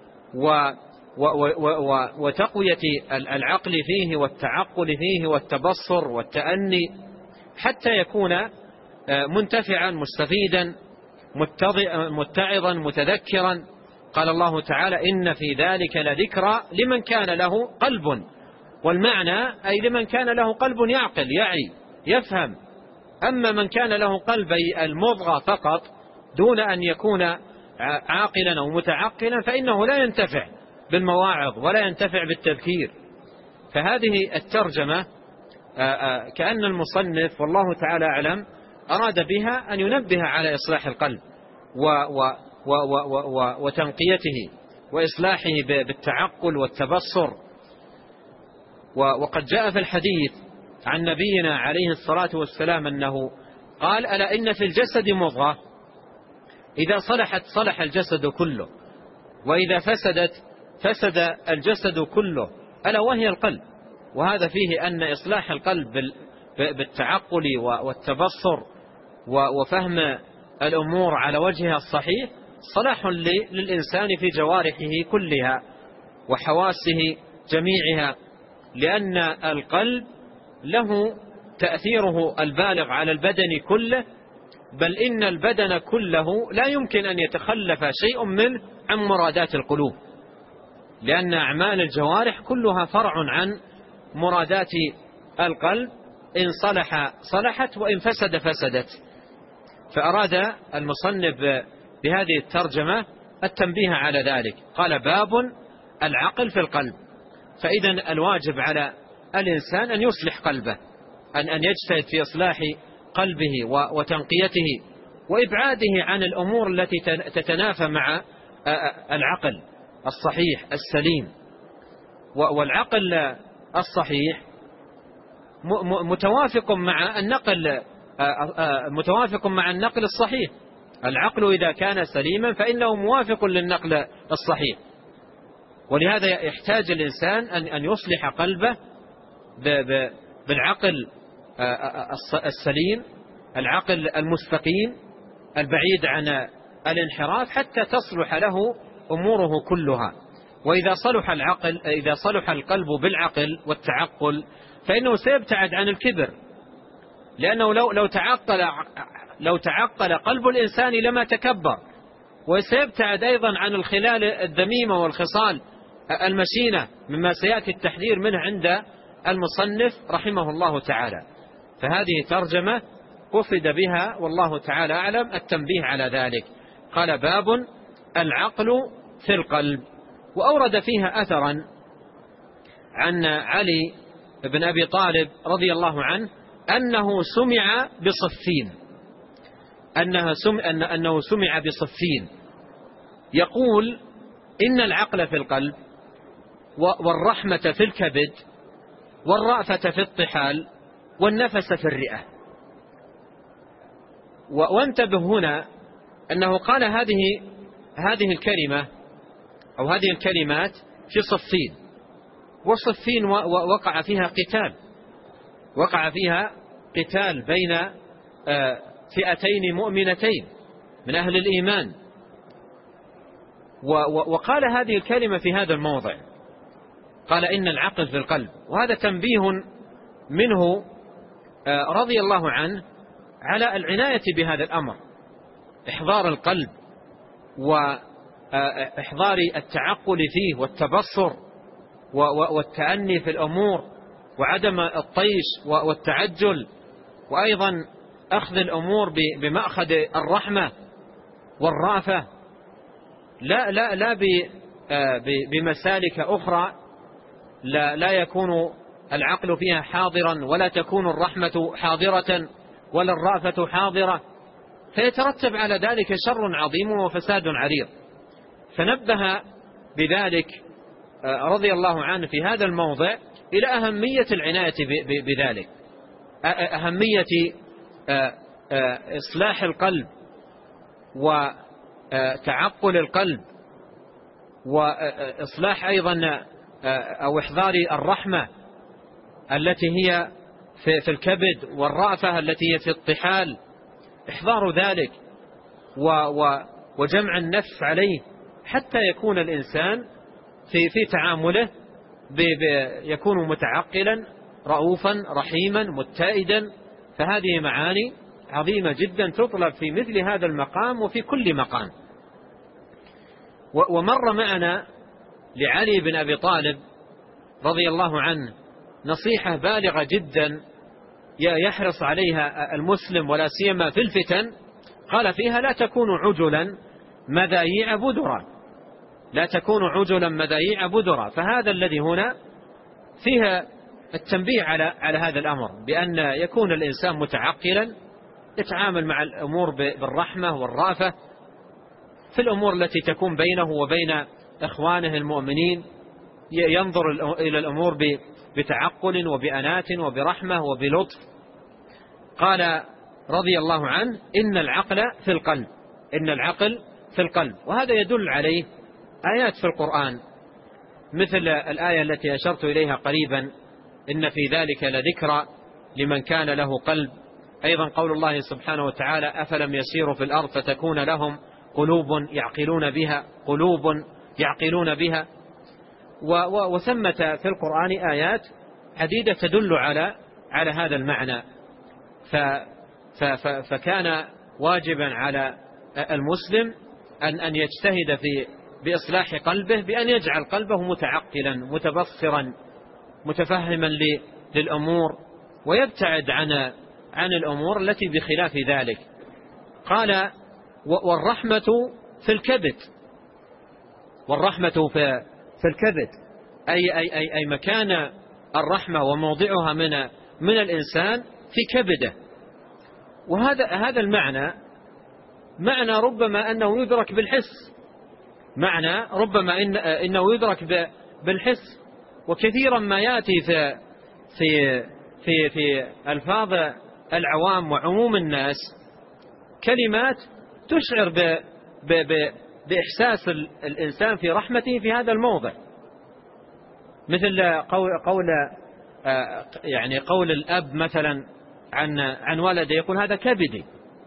وتقوية العقل فيه والتعقل فيه والتبصر والتأني، حتى يكون منتفعا مستفيدا متعظا متذكرا. قال الله تعالى: إن في ذلك لذكرى لمن كان له قلب. والمعنى أي لمن كان له قلب يعقل يعي يفهم. أما من كان له قلب المضغة فقط دون أن يكون عاقلا أو متعقلا فإنه لا ينتفع بالمواعظ ولا ينتفع بالتذكير. فهذه الترجمة كأن المصنف والله تعالى أعلم أراد بها أن ينبه على إصلاح القلب وتنقيته وإصلاحه بالتعقل والتبصر. وقد جاء في الحديث عن نبينا عليه الصلاة والسلام أنه قال: ألا إن في الجسد مضغة إذا صلحت صلح الجسد كله، وإذا فسدت فسد الجسد كله، ألا وهي القلب. وهذا فيه أن إصلاح القلب بالتعقل والتبصر وفهم الأمور على وجهها الصحيح صلاح للإنسان في جوارحه كلها وحواسه جميعها، لأن القلب له تأثيره البالغ على البدن كله، بل إن البدن كله لا يمكن أن يتخلف شيء منه عن مرادات القلوب، لأن أعمال الجوارح كلها فرع عن مرادات القلب، إن صلح صلحت وإن فسد فسدت. فأراد المصنف بهذه الترجمة التنبيه على ذلك. قال: باب العقل في القلب. فإذا الواجب على الإنسان أن يصلح قلبه، أن يجتهد في إصلاح قلبه وتنقيته وإبعاده عن الأمور التي تتنافى مع العقل الصحيح السليم. والعقل الصحيح متوافق مع النقل الصحيح. العقل إذا كان سليما فإنه موافق للنقل الصحيح، ولهذا يحتاج الإنسان أن يصلح قلبه بالعقل السليم، العقل المستقيم البعيد عن الانحراف، حتى تصلح له أموره كلها. وإذا صلح القلب بالعقل والتعقل فإنه سيبتعد عن الكبر، لأنه لو تعقل قلب الإنسان لما تكبر، وسيبتعد أيضا عن الخلال الذميمة والخصال المشينة مما سيأتي التحذير منه عند المصنف رحمه الله تعالى. فهذه ترجمة قصد بها والله تعالى أعلم التنبيه على ذلك. قال: باب العقل في القلب. وأورد فيها أثرا عن علي بن أبي طالب رضي الله عنه أنه سمع بصفين يقول: إن العقل في القلب، والرحمة في الكبد، والرأفة في الطحال، والنفس في الرئة. وانتبه هنا أنه قال هذه الكلمة أو هذه الكلمات في صفين، وصفين وقع فيها قتال بين فئتين مؤمنتين من أهل الإيمان. وقال هذه الكلمة في هذا الموضع، قال: إن العقل في القلب. وهذا تنبيه منه رضي الله عنه على العناية بهذا الأمر، إحضار القلب وإحضار التعقل فيه والتبصر والتأني في الأمور وعدم الطيش والتعجل، وأيضا أخذ الأمور بمأخذ الرحمة والرأفة، لا بمسالك أخرى لا يكون العقل فيها حاضرا، ولا تكون الرحمة حاضرة ولا الرأفة حاضرة، فيترتب على ذلك شر عظيم وفساد عريض. فنبه بذلك رضي الله عنه في هذا الموضع إلى أهمية العناية بذلك، أهمية إصلاح القلب وتعقل القلب، وإصلاح أيضا أو إحضار الرحمة التي هي في الكبد، والرأفة التي هي في الطحال، إحضار ذلك وجمع النفس عليه، حتى يكون الإنسان في تعامله يكون متعقلا رؤوفا رحيما متائدا. فهذه معاني عظيمة جدا تطلب في مثل هذا المقام وفي كل مقام. ومر معنا لعلي بن أبي طالب رضي الله عنه نصيحة بالغة جدا يحرص عليها المسلم ولا سيما في الفتن. قال فيها: لا تكونوا عجلا مذايع بدرا، لا تكونوا عجلا مذايع بدرا. فهذا الذي هنا فيها التنبيه على هذا الأمر، بأن يكون الإنسان متعقلا يتعامل مع الأمور بالرحمة والرأفة في الأمور التي تكون بينه وبين إخوانه المؤمنين، ينظر إلى الأمور بتعقل وبأنات وبرحمة وبلطف. قال: رضي الله عنه: إن العقل في القلب، إن العقل في القلب. وهذا يدل عليه آيات في القرآن، مثل الآية التي أشرت إليها قريبا: إن في ذلك لذكرى لمن كان له قلب. أيضا قول الله سبحانه وتعالى: أفلم يسيروا في الأرض فتكون لهم قلوب يعقلون بها. وثمة في القرآن آيات عديدة تدل على هذا المعنى. فكان واجبا على المسلم أن يجتهد بإصلاح قلبه، بأن يجعل قلبه متعقلا متبصرا متفهما للأمور، ويبتعد عن الأمور التي بخلاف ذلك. قال: والرحمة في الكبد. والرحمة في الكبد أي مكان الرحمة وموضعها من الإنسان في كبده. وهذا المعنى معنى ربما أنه يدرك بالحس، معنى ربما إنه يدرك بالحس. وكثيرا ما يأتي في ألفاظ العوام وعموم الناس كلمات تشعر بإحساس الإنسان في رحمته في هذا الموضع، مثل قول الأب مثلا عن ولده، يقول: هذا كبدي،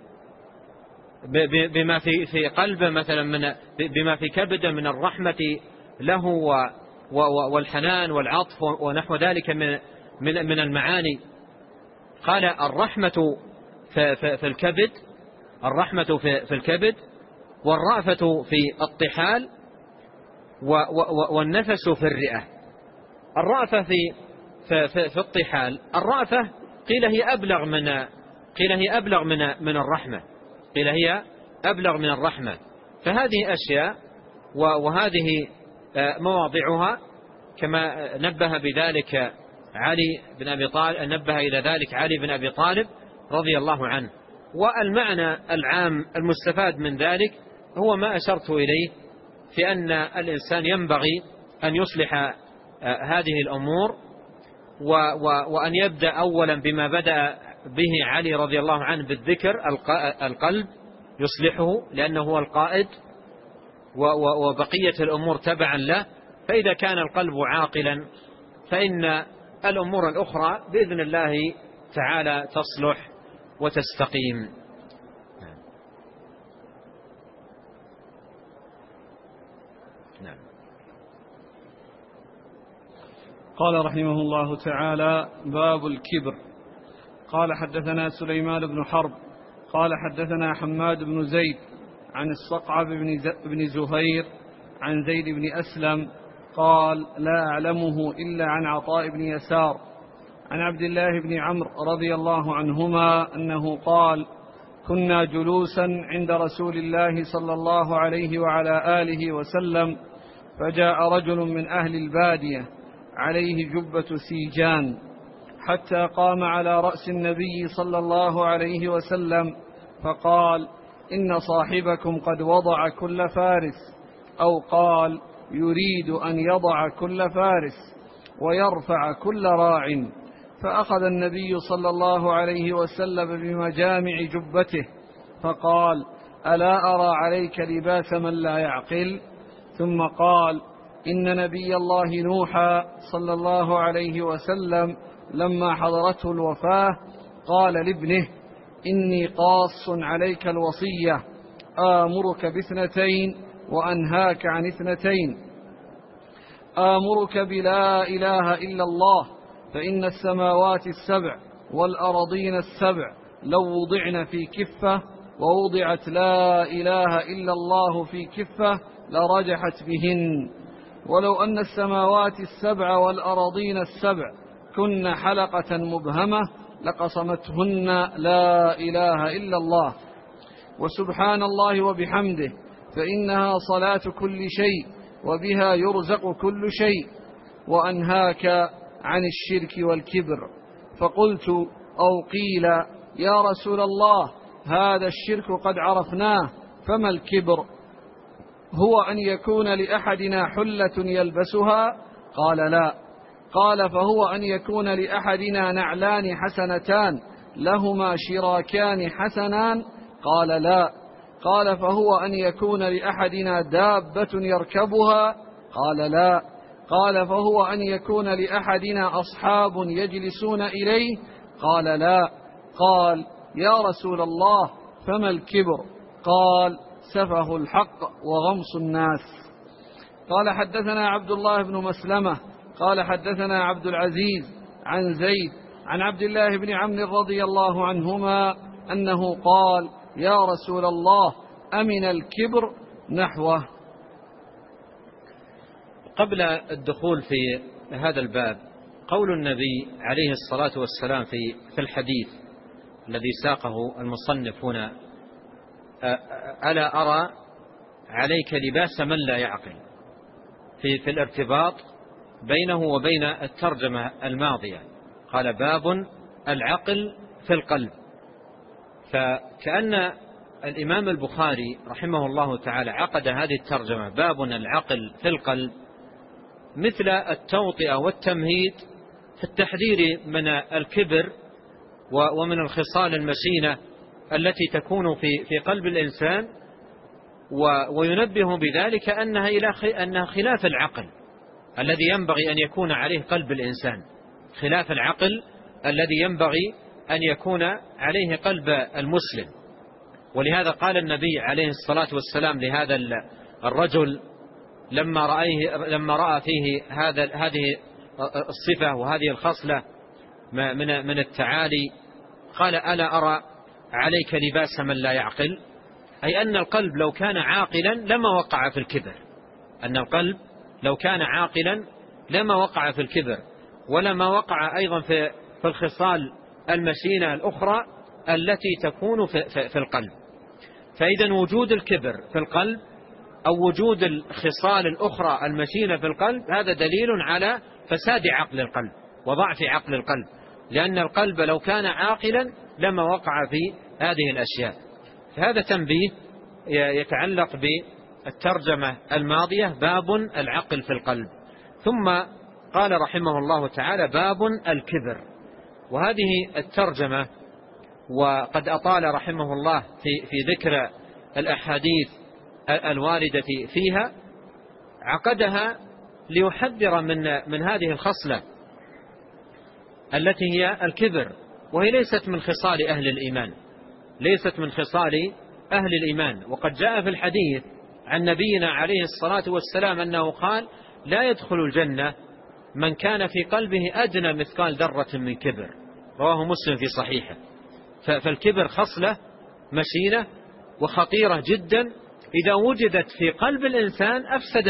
بما في قلبه مثلا بما في كبده من الرحمة له والحنان والعطف ونحو ذلك من المعاني. قال: الرحمة في الكبد، الرحمة في الكبد، والرأفة في الطحال، والنفس في الرئة. الرأفة في الطحال، الرأفة قيل هي أبلغ من الرحمة، قيل هي أبلغ من الرحمة. فهذه أشياء وهذه مواضعها، كما نبه بذلك علي بن أبي طالب، نبه إلى ذلك علي بن أبي طالب رضي الله عنه. والمعنى العام المستفاد من ذلك هو ما أشرت إليه، في أن الإنسان ينبغي أن يصلح هذه الأمور، وأن يبدأ أولا بما بدأ به علي رضي الله عنه بالذكر: القلب يصلحه لأنه هو القائد، وبقية الأمور تبعا له. فإذا كان القلب عاقلا فإن الأمور الأخرى بإذن الله تعالى تصلح وتستقيم. نعم. قال رحمه الله تعالى: باب الكبر. قال: حدثنا سليمان بن حرب قال: حدثنا حماد بن زيد عن الصقعب بن زهير عن زيد بن أسلم قال: لا أعلمه إلا عن عطاء بن يسار عن عبد الله بن عمرو رضي الله عنهما أنه قال: كنا جلوسا عند رسول الله صلى الله عليه وعلى آله وسلم، فجاء رجل من أهل البادية عليه جبة سيجان، حتى قام على رأس النبي صلى الله عليه وسلم فقال: إن صاحبكم قد وضع كل فارس، أو قال: يريد أن يضع كل فارس ويرفع كل راع. فأخذ النبي صلى الله عليه وسلم بمجامع جبته فقال: ألا أرى عليك لباس من لا يعقل؟ ثم قال: إن نبي الله نوحا صلى الله عليه وسلم لما حضرته الوفاة قال لابنه: إني قاص عليك الوصية، آمرك باثنتين وأنهاك عن اثنتين، آمرك بلا إله إلا الله، فإن السماوات السبع والأرضين السبع لو وضعن في كفة ووضعت لا إله إلا الله في كفة لرجحت بهن، ولو أن السماوات السبع والأرضين السبع كن حلقة مبهمة لقصمتهن لا إله إلا الله، وسبحان الله وبحمده، فإنها صلاة كل شيء وبها يرزق كل شيء، وأنهاك عن الشرك والكبر. فقلت أو قيل: يا رسول الله، هذا الشرك قد عرفناه، فما الكبر؟ هو أن يكون لأحدنا حلة يلبسها؟ قال: لا. قال: فهو أن يكون لأحدنا نعلان حسنتان لهما شراكان حسنان؟ قال لا. قال فهو أن يكون لأحدنا دابة يركبها؟ قال لا. قال فهو أن يكون لأحدنا أصحاب يجلسون إليه؟ قال لا. قال يا رسول الله فما الكبر؟ قال سفه الحق وغمص الناس. قال حدثنا عبد الله بن مسلمة قال حدثنا عبد العزيز عن زيد عن عبد الله بن عمرو رضي الله عنهما أنه قال يا رسول الله أمن الكبر؟ نحوه. قبل الدخول في هذا الباب، قول النبي عليه الصلاة والسلام في الحديث الذي ساقه المصنف هنا: ألا أرى عليك لباس من لا يعقل، في الارتباط بينه وبين الترجمة الماضية. قال باب العقل في القلب. فكأن الإمام البخاري رحمه الله تعالى عقد هذه الترجمة باب العقل في القلب مثل التوطئة والتمهيد في التحذير من الكبر ومن الخصال المشينة التي تكون في قلب الإنسان، وينبه بذلك أنها خلاف العقل الذي ينبغي أن يكون عليه قلب الإنسان، خلاف العقل الذي ينبغي أن يكون عليه قلب المسلم. ولهذا قال النبي عليه الصلاة والسلام لهذا الرجل لما رأى فيه هذه الصفة وهذه الخصلة من التعالي، قال ألا أرى عليك لباس من لا يعقل؟ أي أن القلب لو كان عاقلا لما وقع في الكبر، أن القلب لو كان عاقلا لما وقع في الكبر، ولما وقع أيضا في الخصال المشينة الأخرى التي تكون في القلب. فإذا وجود الكبر في القلب أو وجود الخصال الأخرى المشينة في القلب هذا دليل على فساد عقل القلب وضعف عقل القلب، لأن القلب لو كان عاقلا لما وقع في هذه الأشياء. فهذا تنبيه يتعلق بالترجمة الماضية باب العقل في القلب. ثم قال رحمه الله تعالى باب الكبر. وهذه الترجمة وقد أطال رحمه الله في ذكر الأحاديث الواردة فيها، عقدها ليحذر من هذه الخصلة التي هي الكبر، وهي ليست من خصال أهل الإيمان، ليست من خصال أهل الإيمان. وقد جاء في الحديث عن نبينا عليه الصلاة والسلام أنه قال لا يدخل الجنة من كان في قلبه أدنى مثقال ذرة من كبر، رواه مسلم في صحيحه. فالكبر خصلة مشينة وخطيرة جدا، إذا وجدت في قلب الإنسان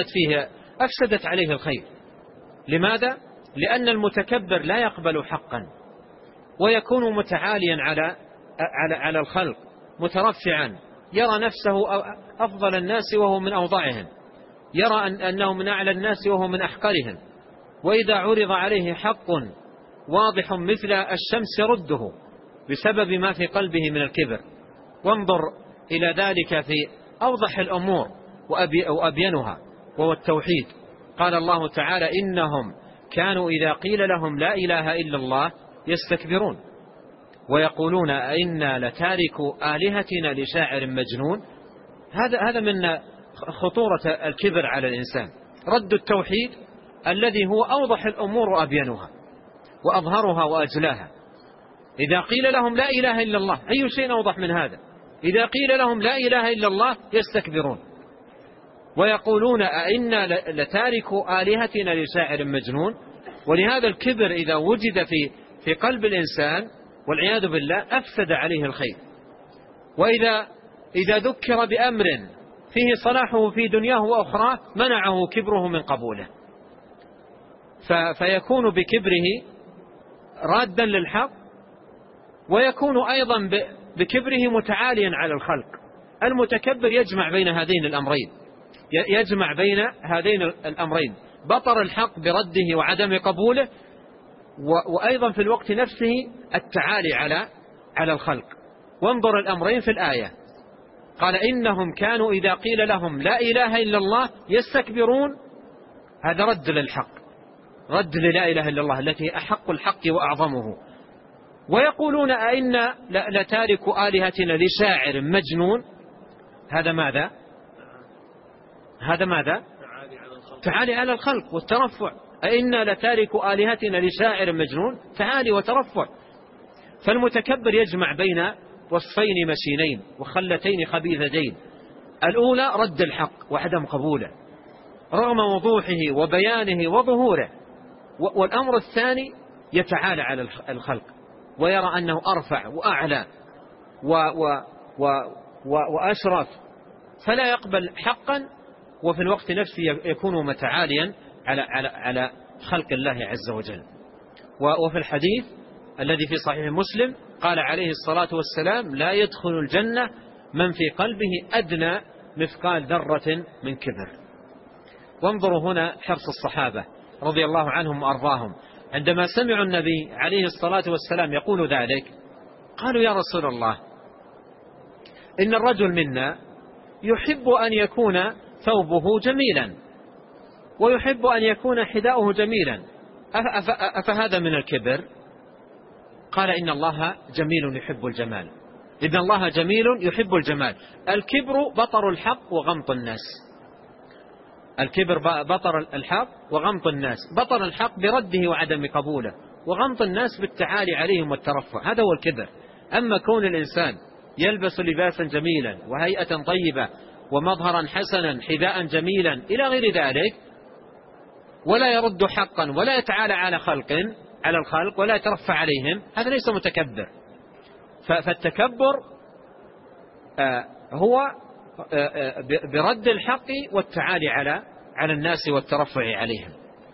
أفسدت عليه الخير. لماذا؟ لأن المتكبر لا يقبل حقا، ويكون متعاليا على الخلق، مترفعا، يرى نفسه أفضل الناس وهو من أوضعهم، يرى أنه من أعلى الناس وهو من أحقرهم. وإذا عرض عليه حق واضح مثل الشمس يرده بسبب ما في قلبه من الكبر. وانظر إلى ذلك في أوضح الأمور وأبينها، وهو التوحيد. قال الله تعالى إنهم كانوا إذا قيل لهم لا إله إلا الله يستكبرون ويقولون أئنا لتاركوا آلهتنا لشاعر مجنون. هذا من خطورة الكبر على الإنسان، رد التوحيد الذي هو أوضح الأمور وأبينها وأظهرها وأجلاها. إذا قيل لهم لا إله إلا الله، أي شيء أوضح من هذا؟ إذا قيل لهم لا إله إلا الله يستكبرون ويقولون أئنا لتاركوا آلهتنا لشاعر مجنون. ولهذا الكبر إذا وجد في قلب الإنسان والعياذ بالله أفسد عليه الخير. وإذا ذكر بأمر فيه صلاحه في دنياه وأخراه منعه كبره من قبوله، فيكون بكبره رادا للحق، ويكون أيضا بكبره متعاليا على الخلق. المتكبر يجمع بين هذين الأمرين، بطر الحق برده وعدم قبوله، وأيضا في الوقت نفسه التعالي على الخلق. وانظر الأمرين في الآية، قال إنهم كانوا إذا قيل لهم لا إله إلا الله يستكبرون. هذا رد للحق، رد للا إله إلا الله التي أحق الحق وأعظمه. ويقولون أئنا لتارك آلهتنا لشاعر مجنون. هذا ماذا؟ هذا ماذا؟ تعالي على الخلق والترفع. أئنا لتارك آلهتنا لشاعر مجنون، تعالي وترفع. فالمتكبر يجمع بين وصفين مشينين وخلتين خبيثتين: الأولى رد الحق وعدم قبوله رغم وضوحه وبيانه وظهوره، والأمر الثاني يتعالى على الخلق ويرى أنه أرفع وأعلى وأشرف، فلا يقبل حقا، وفي الوقت نفسه يكون متعاليا على خلق الله عز وجل. وفي الحديث الذي في صحيح مسلم قال عليه الصلاة والسلام: لا يدخل الجنة من في قلبه أدنى مثقال ذرة من كبر. وانظروا هنا حرص الصحابة رضي الله عنهم وأرضاهم عندما سمعوا النبي عليه الصلاة والسلام يقول ذلك، قالوا: يا رسول الله، إن الرجل منا يحب أن يكون ثوبه جميلا ويحب أن يكون حذاؤه جميلا، أفهذا من الكبر؟ قال: إن الله جميل يحب الجمال. إن الله جميل يحب الجمال. الكبر بطر الحق وغمط الناس. الكبر بطر الحق وغمط الناس. بطر الحق برده وعدم قبوله، وغمط الناس بالتعالي عليهم والترفع، هذا هو الكبر. أما كون الإنسان يلبس لباسا جميلا وهيئة طيبة ومظهرا حسنا حذاء جميلا إلى غير ذلك، ولا يرد حقا ولا يتعالى على الخلق ولا يترفع عليهم، هذا ليس متكبر. فالتكبر هو برد الحق والتعالي على الناس والترفع عليهم.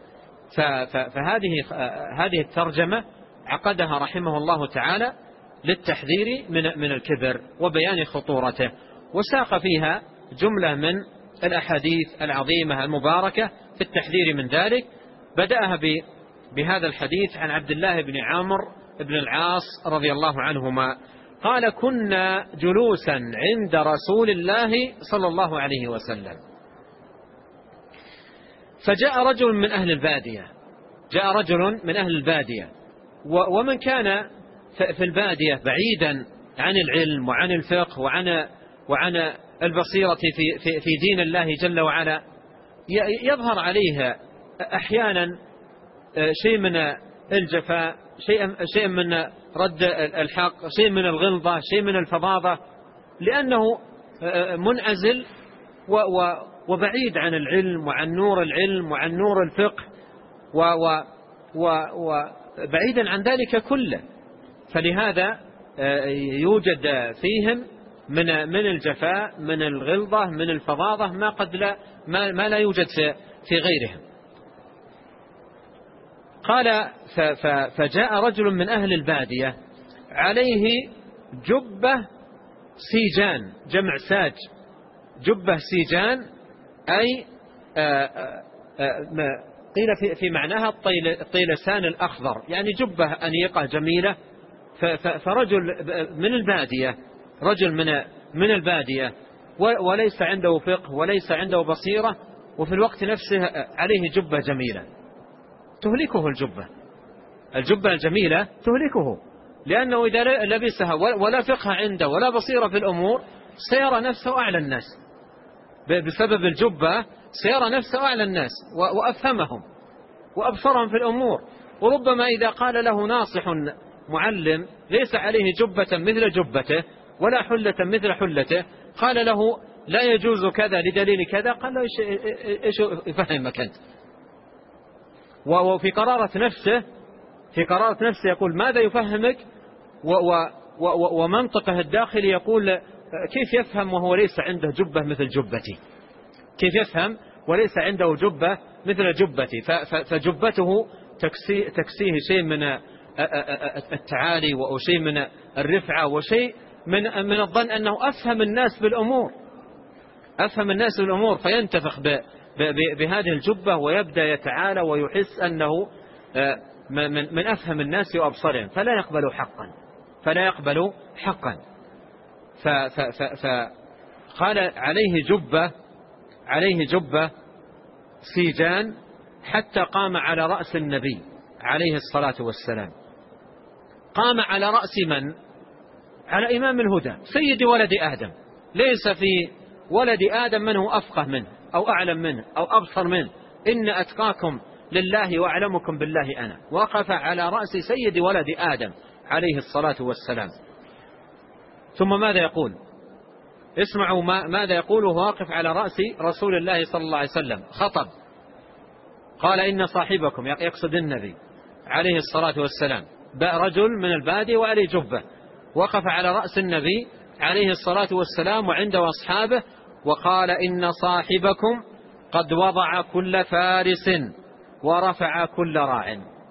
فهذه الترجمة عقدها رحمه الله تعالى للتحذير من الكبر وبيان خطورته، وساق فيها جملة من الأحاديث العظيمة المباركة في التحذير من ذلك. بدأها بهذا الحديث عن عبد الله بن عمرو بن العاص رضي الله عنهما قال: كنا جلوسا عند رسول الله صلى الله عليه وسلم، فجاء رجل من أهل البادية، ومن كان في البادية بعيدا عن العلم وعن الفقه وعن البصيرة في دين الله جل وعلا، يظهر عليه أحيانا شيء من الجفاء، شيء من رد الحق، شيء من الغلظة، شيء من الفظاظة، لأنه منعزل وبعيد عن العلم وعن نور العلم وعن نور الفقه وبعيدا عن ذلك كله. فلهذا يوجد فيهم من الجفاء، من الغلظة، من الفظاظة ما لا يوجد في غيرهم. قال: فجاء رجل من أهل البادية عليه جبة سيجان، جمع ساج، جبة سيجان، أي قيل في معناها الطيلسان الأخضر، يعني جبة أنيقة جميلة. فرجل من البادية، رجل من البادية وليس عنده فقه وليس عنده بصيرة، وفي الوقت نفسه عليه جبة جميلة تهلكه. الجبة الجميلة تهلكه، لأنه إذا لبسها ولا فقه عنده ولا بصيرة في الأمور سيرى نفسه أعلى الناس. بسبب الجبة سيرى نفسه أعلى الناس وأفهمهم وأبصرهم في الأمور. وربما إذا قال له ناصح معلم ليس عليه جبة مثل جبته ولا حلة مثل حلته، قال له: لا يجوز كذا لدليل كذا، قال له: إيش يفهمك أنت؟ وفي قرارة نفسه يقول: ماذا يفهمك؟ ومنطقه الداخلي يقول: كيف يفهم وهو ليس عنده جبة مثل جبتي؟ كيف يفهم وليس عنده جبة مثل جبتي؟ فجبته تكسيه شيء من التعالي وشيء من الرفعة وشيء من الظن أنه أفهم الناس بالأمور، فينتفخ بهذه الجبة ويبدأ يتعالى ويحس أنه من أفهم الناس وأبصرهم، فلا يقبل حقا. فقال: عليه جبة سيجان حتى قام على رأس النبي عليه الصلاة والسلام، قام على رأس من؟ على إمام الهدى سيد ولد آدم، ليس في ولد آدم من هو أفقه منه أو أعلم منه أو أبصر منه، إن أتقاكم لله وأعلمكم بالله أنا. وقف على رأس سيد ولد آدم عليه الصلاة والسلام. ثم ماذا يقول؟ اسمعوا ماذا يقول وهو واقف على رأس رسول الله صلى الله عليه وسلم. خطب قال إن صاحبكم، يقصد النبي عليه الصلاة والسلام، رجل من البادية وعليه جبة، وقف على رأس النبي عليه الصلاة والسلام وعنده أصحابه وقال إن صاحبكم قد وضع كل فارس ورفع كل راع.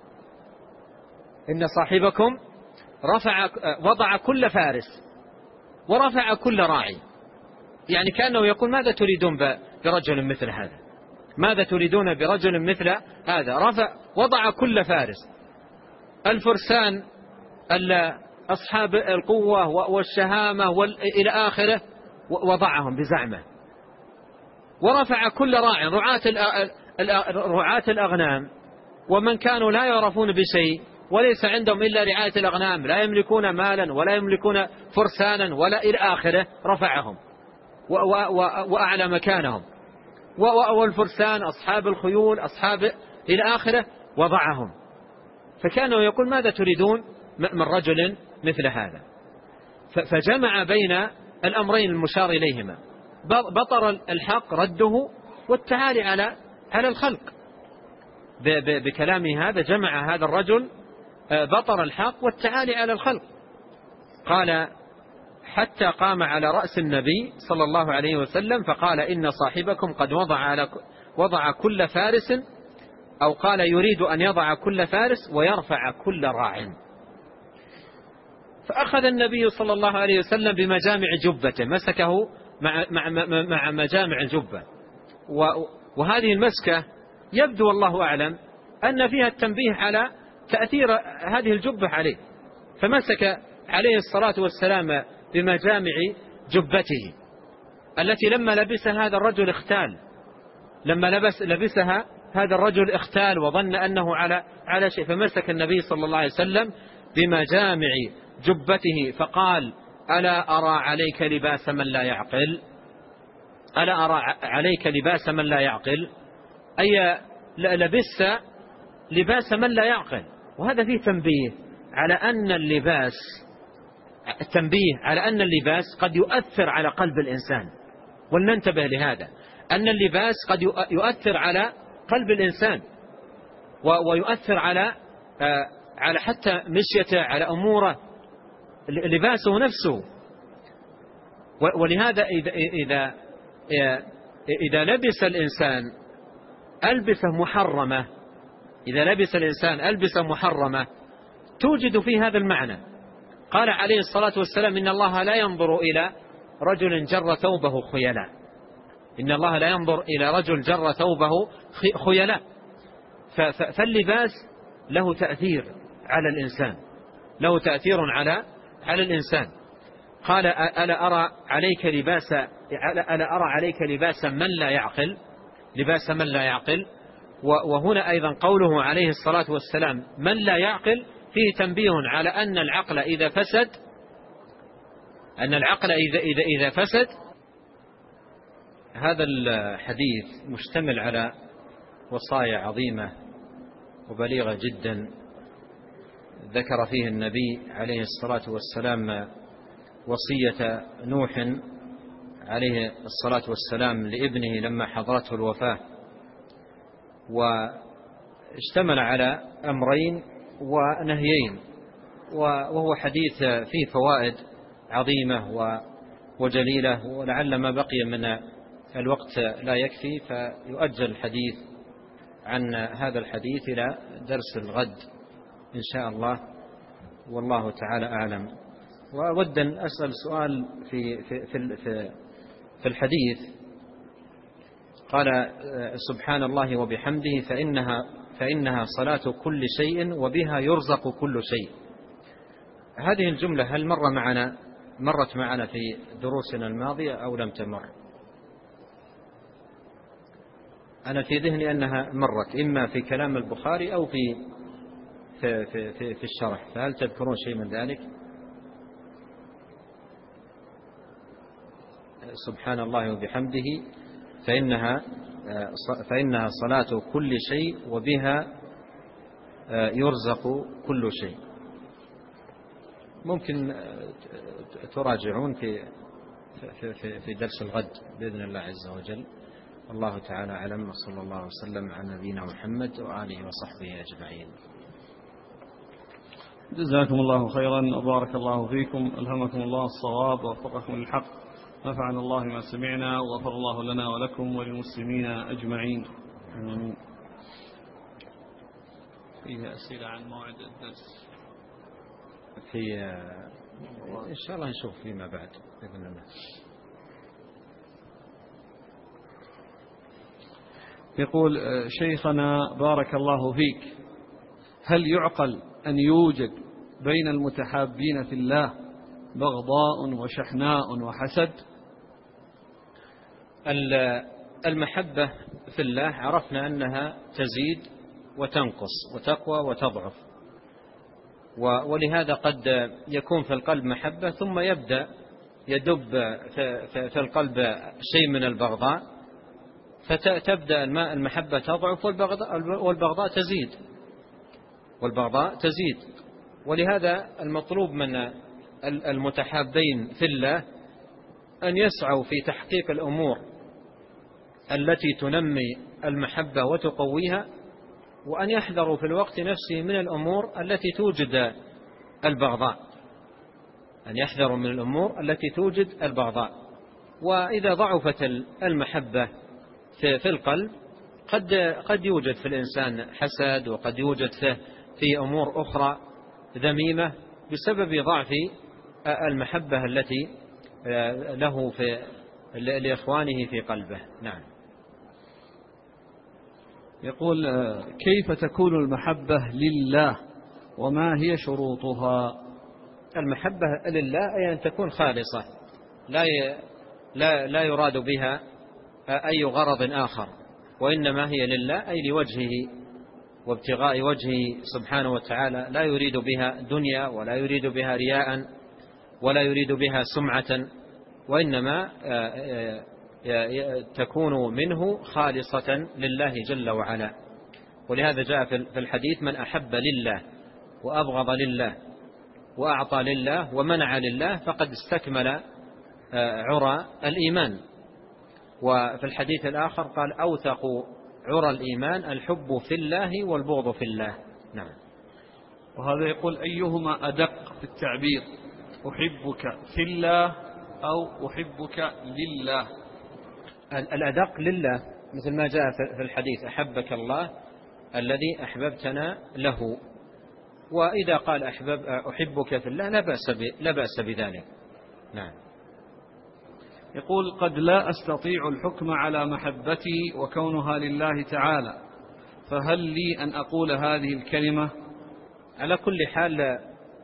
إن صاحبكم وضع كل فارس ورفع كل راعي. يعني كأنه يقول ماذا تريدون برجل مثل هذا؟ ماذا تريدون برجل مثل هذا؟ وضع كل فارس، الفرسان أصحاب القوة والشهامة إلى آخره، وضعهم بزعمه. ورفع كل راع، رعاة الأغنام ومن كانوا لا يعرفون بشيء وليس عندهم إلا رعاية الأغنام، لا يملكون مالا ولا يملكون فرسانا ولا إلى آخره، رفعهم وأعلى مكانهم. والفرسان أصحاب الخيول أصحاب إلى آخره وضعهم. فكانوا يقول ماذا تريدون من رجل مثل هذا؟ فجمع بين الأمرين المشار إليهما، بطر الحق رده والتعالي على الخلق. بكلامه هذا جمع هذا الرجل بطر الحق والتعالي على الخلق. قال حتى قام على رأس النبي صلى الله عليه وسلم فقال إن صاحبكم قد وضع كل فارس، أو قال يريد أن يضع كل فارس ويرفع كل راع. فأخذ النبي صلى الله عليه وسلم بمجامع جبته، مسكه مع مجامع الجبة. وهذه المسكة يبدو والله أعلم أن فيها التنبيه على تأثير هذه الجبة عليه، فمسك عليه الصلاة والسلام بمجامع جبته التي لما لبسها هذا الرجل اختال، لما لبسها هذا الرجل اختال وظن أنه على شيء، فمسك النبي صلى الله عليه وسلم بمجامع جبته فقال ألا أرى عليك لباس من لا يعقل؟ ألا أرى عليك لباس من لا يعقل؟ أي لبس لباس من لا يعقل. وهذا فيه تنبيه على أن اللباس، التنبيه على أن اللباس قد يؤثر على قلب الإنسان. ولننتبه لهذا، أن اللباس قد يؤثر على قلب الإنسان ويؤثر على حتى مشيته، على أموره، لباسه نفسه. ولهذا إذا لبس الإنسان ألبسة محرمة، إذا لبس الإنسان ألبسة محرمة توجد في هذا المعنى. قال عليه الصلاة والسلام إن الله لا ينظر إلى رجل جر ثوبه خيلاء، إن الله لا ينظر إلى رجل جر ثوبه خيلاء. فاللباس له تأثير على الإنسان، له تأثير على الإنسان. قال ألا أرى عليك لباس من لا يعقل، لباس من لا يعقل. وهنا أيضا قوله عليه الصلاة والسلام من لا يعقل فيه تنبيه على أن العقل إذا فسد، أن العقل إذا فسد. هذا الحديث مشتمل على وصايا عظيمة وبليغة جدا ذكر فيه النبي عليه الصلاة والسلام وصية نوح عليه الصلاة والسلام لابنه لما حضرته الوفاة، واشتمل على أمرين ونهيين، وهو حديث فيه فوائد عظيمة وجليلة، ولعل ما بقي من الوقت لا يكفي فيؤجل الحديث عن هذا الحديث إلى درس الغد إن شاء الله، والله تعالى أعلم. وأود أن أسأل سؤال في الحديث. قال سبحان الله وبحمده فإنها صلاة كل شيء وبها يرزق كل شيء. هذه الجملة هل مرت معنا في دروسنا الماضية أو لم تمر؟ أنا في ذهني أنها مرت إما في كلام البخاري أو في في الشرح، فهل تذكرون شيء من ذلك؟ سبحان الله وبحمده فإنها صلاة كل شيء وبها يرزق كل شيء. ممكن تراجعون في درس الغد بإذن الله عز وجل. الله تعالى أعلم، وصلى الله وسلم على نبينا محمد وآله وصحبه أجمعين. جزاكم الله خيرا وبارك الله فيكم، ألهمكم الله الصواب ووفقكم للحق، نفعنا الله ما سمعنا وغفر الله لنا ولكم وللمسلمين أجمعين. فيه أسئلة عن موعد الدرس إن شاء الله نشوف فيما بعد بإذن الله. يقول شيخنا بارك الله فيك، هل يعقل أن يوجد بين المتحابين في الله بغضاء وشحناء وحسد؟ المحبة في الله عرفنا أنها تزيد وتنقص وتقوى وتضعف، ولهذا قد يكون في القلب محبة ثم يبدأ يدب في القلب شيء من البغضاء، فتبدأ المحبة تضعف والبغضاء تزيد. ولهذا المطلوب من المتحابين في الله أن يسعوا في تحقيق الأمور التي تنمي المحبة وتقويها، وأن يحذروا في الوقت نفسه من الأمور التي توجد البغضاء. وإذا ضعفت المحبة في القلب قد يوجد في الإنسان حسد، وقد يوجد في أمور أخرى ذميمة بسبب ضعف المحبة التي له لإخوانه في قلبه. نعم. يقول كيف تكون المحبة لله وما هي شروطها؟ المحبة لله أي أن تكون خالصة، لا يراد بها أي غرض آخر، وإنما هي لله أي لوجهه وابتغاء وجهه سبحانه وتعالى، لا يريد بها دنيا ولا يريد بها رياء ولا يريد بها سمعة، وإنما تكون منه خالصة لله جل وعلا. ولهذا جاء في الحديث: من أحب لله وأبغض لله وأعطى لله ومنع لله فقد استكمل عرى الإيمان. وفي الحديث الآخر قال: أوثق عرى الإيمان الحب في الله والبغض في الله. نعم. وهذا يقول أيهما أدق في التعبير، أحبك في الله أو أحبك لله؟ الأدق لله، مثل ما جاء في الحديث: أحبك الله الذي أحببتنا له. وإذا قال أحبك في الله لا بأس بذلك. نعم. يقول قد لا أستطيع الحكم على محبتي وكونها لله تعالى، فهل لي أن أقول هذه الكلمة؟ على كل حال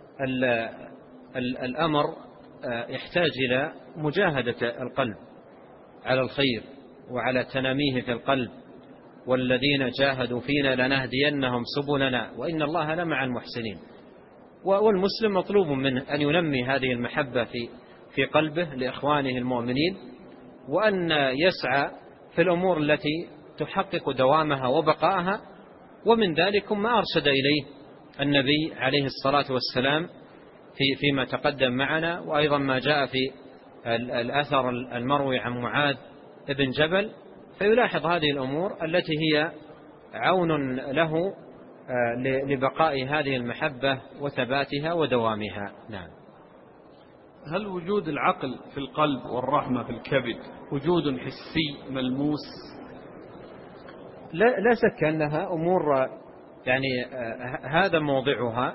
الأمر يحتاج إلى مجاهدة القلب على الخير وعلى تناميه في القلب: والذين جاهدوا فينا لنهدينهم سبلنا وإن الله لمع المحسنين. والمسلم مطلوب منه أن ينمي هذه المحبة في قلبه لإخوانه المؤمنين، وأن يسعى في الأمور التي تحقق دوامها وبقائها. ومن ذلك ما أرشد إليه النبي عليه الصلاة والسلام فيما تقدم معنا، وأيضا ما جاء في الأثر المروي عن معاذ بن جبل، فيلاحظ هذه الأمور التي هي عون له لبقاء هذه المحبة وثباتها ودوامها. نعم. هل وجود العقل في القلب والرحمة في الكبد وجود حسي ملموس؟ لا شك أنها أمور يعني هذا موضعها،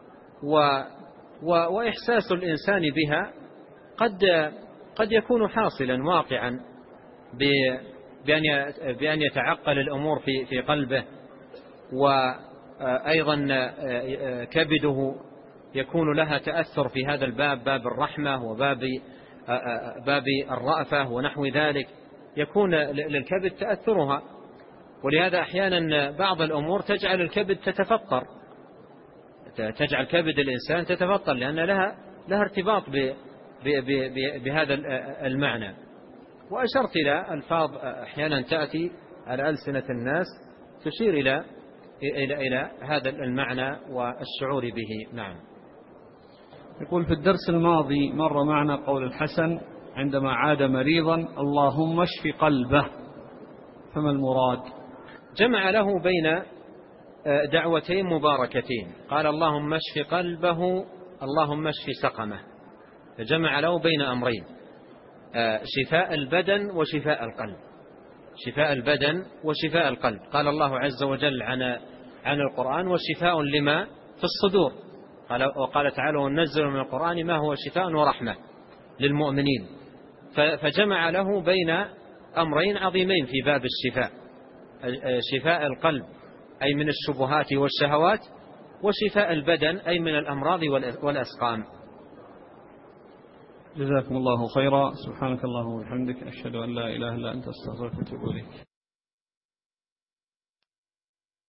وإحساس الإنسان بها قد يكون حاصلا واقعا بأن يتعقل الأمور في قلبه، وأيضا كبده يكون لها تأثر في هذا الباب، باب الرحمة وباب الرأفة ونحو ذلك، يكون للكبد تأثرها. ولهذا أحيانا بعض الأمور تجعل الكبد تتفطر تجعل كبد الإنسان تتفطر، لأن لها ارتباط بهذا المعنى. وأشرت إلى ألفاظ أحيانا تأتي على ألسنة الناس تشير إلى هذا المعنى والشعور به. نعم. يقول: في الدرس الماضي مر معنا قول الحسن عندما عاد مريضا: اللهم اشف قلبه، فما المراد؟ جمع له بين دعوتين مباركتين، قال اللهم اشف قلبه، اللهم اشف سقمه، فجمع له بين أمرين: شفاء البدن وشفاء القلب. شفاء البدن وشفاء القلب. قال الله عز وجل عن القرآن: وشفاء لما في الصدور. وقال تعالى: وننزل من القرآن ما هو شفاء ورحمة للمؤمنين. فجمع له بين أمرين عظيمين في باب الشفاء: شفاء القلب أي من الشبهات والشهوات، وشفاء البدن أي من الأمراض والأسقام. جزاكم الله خيرا. سبحانك اللهم وبحمدك، أشهد أن لا إله إلا أنت، أستغفرك وأتوب إليك.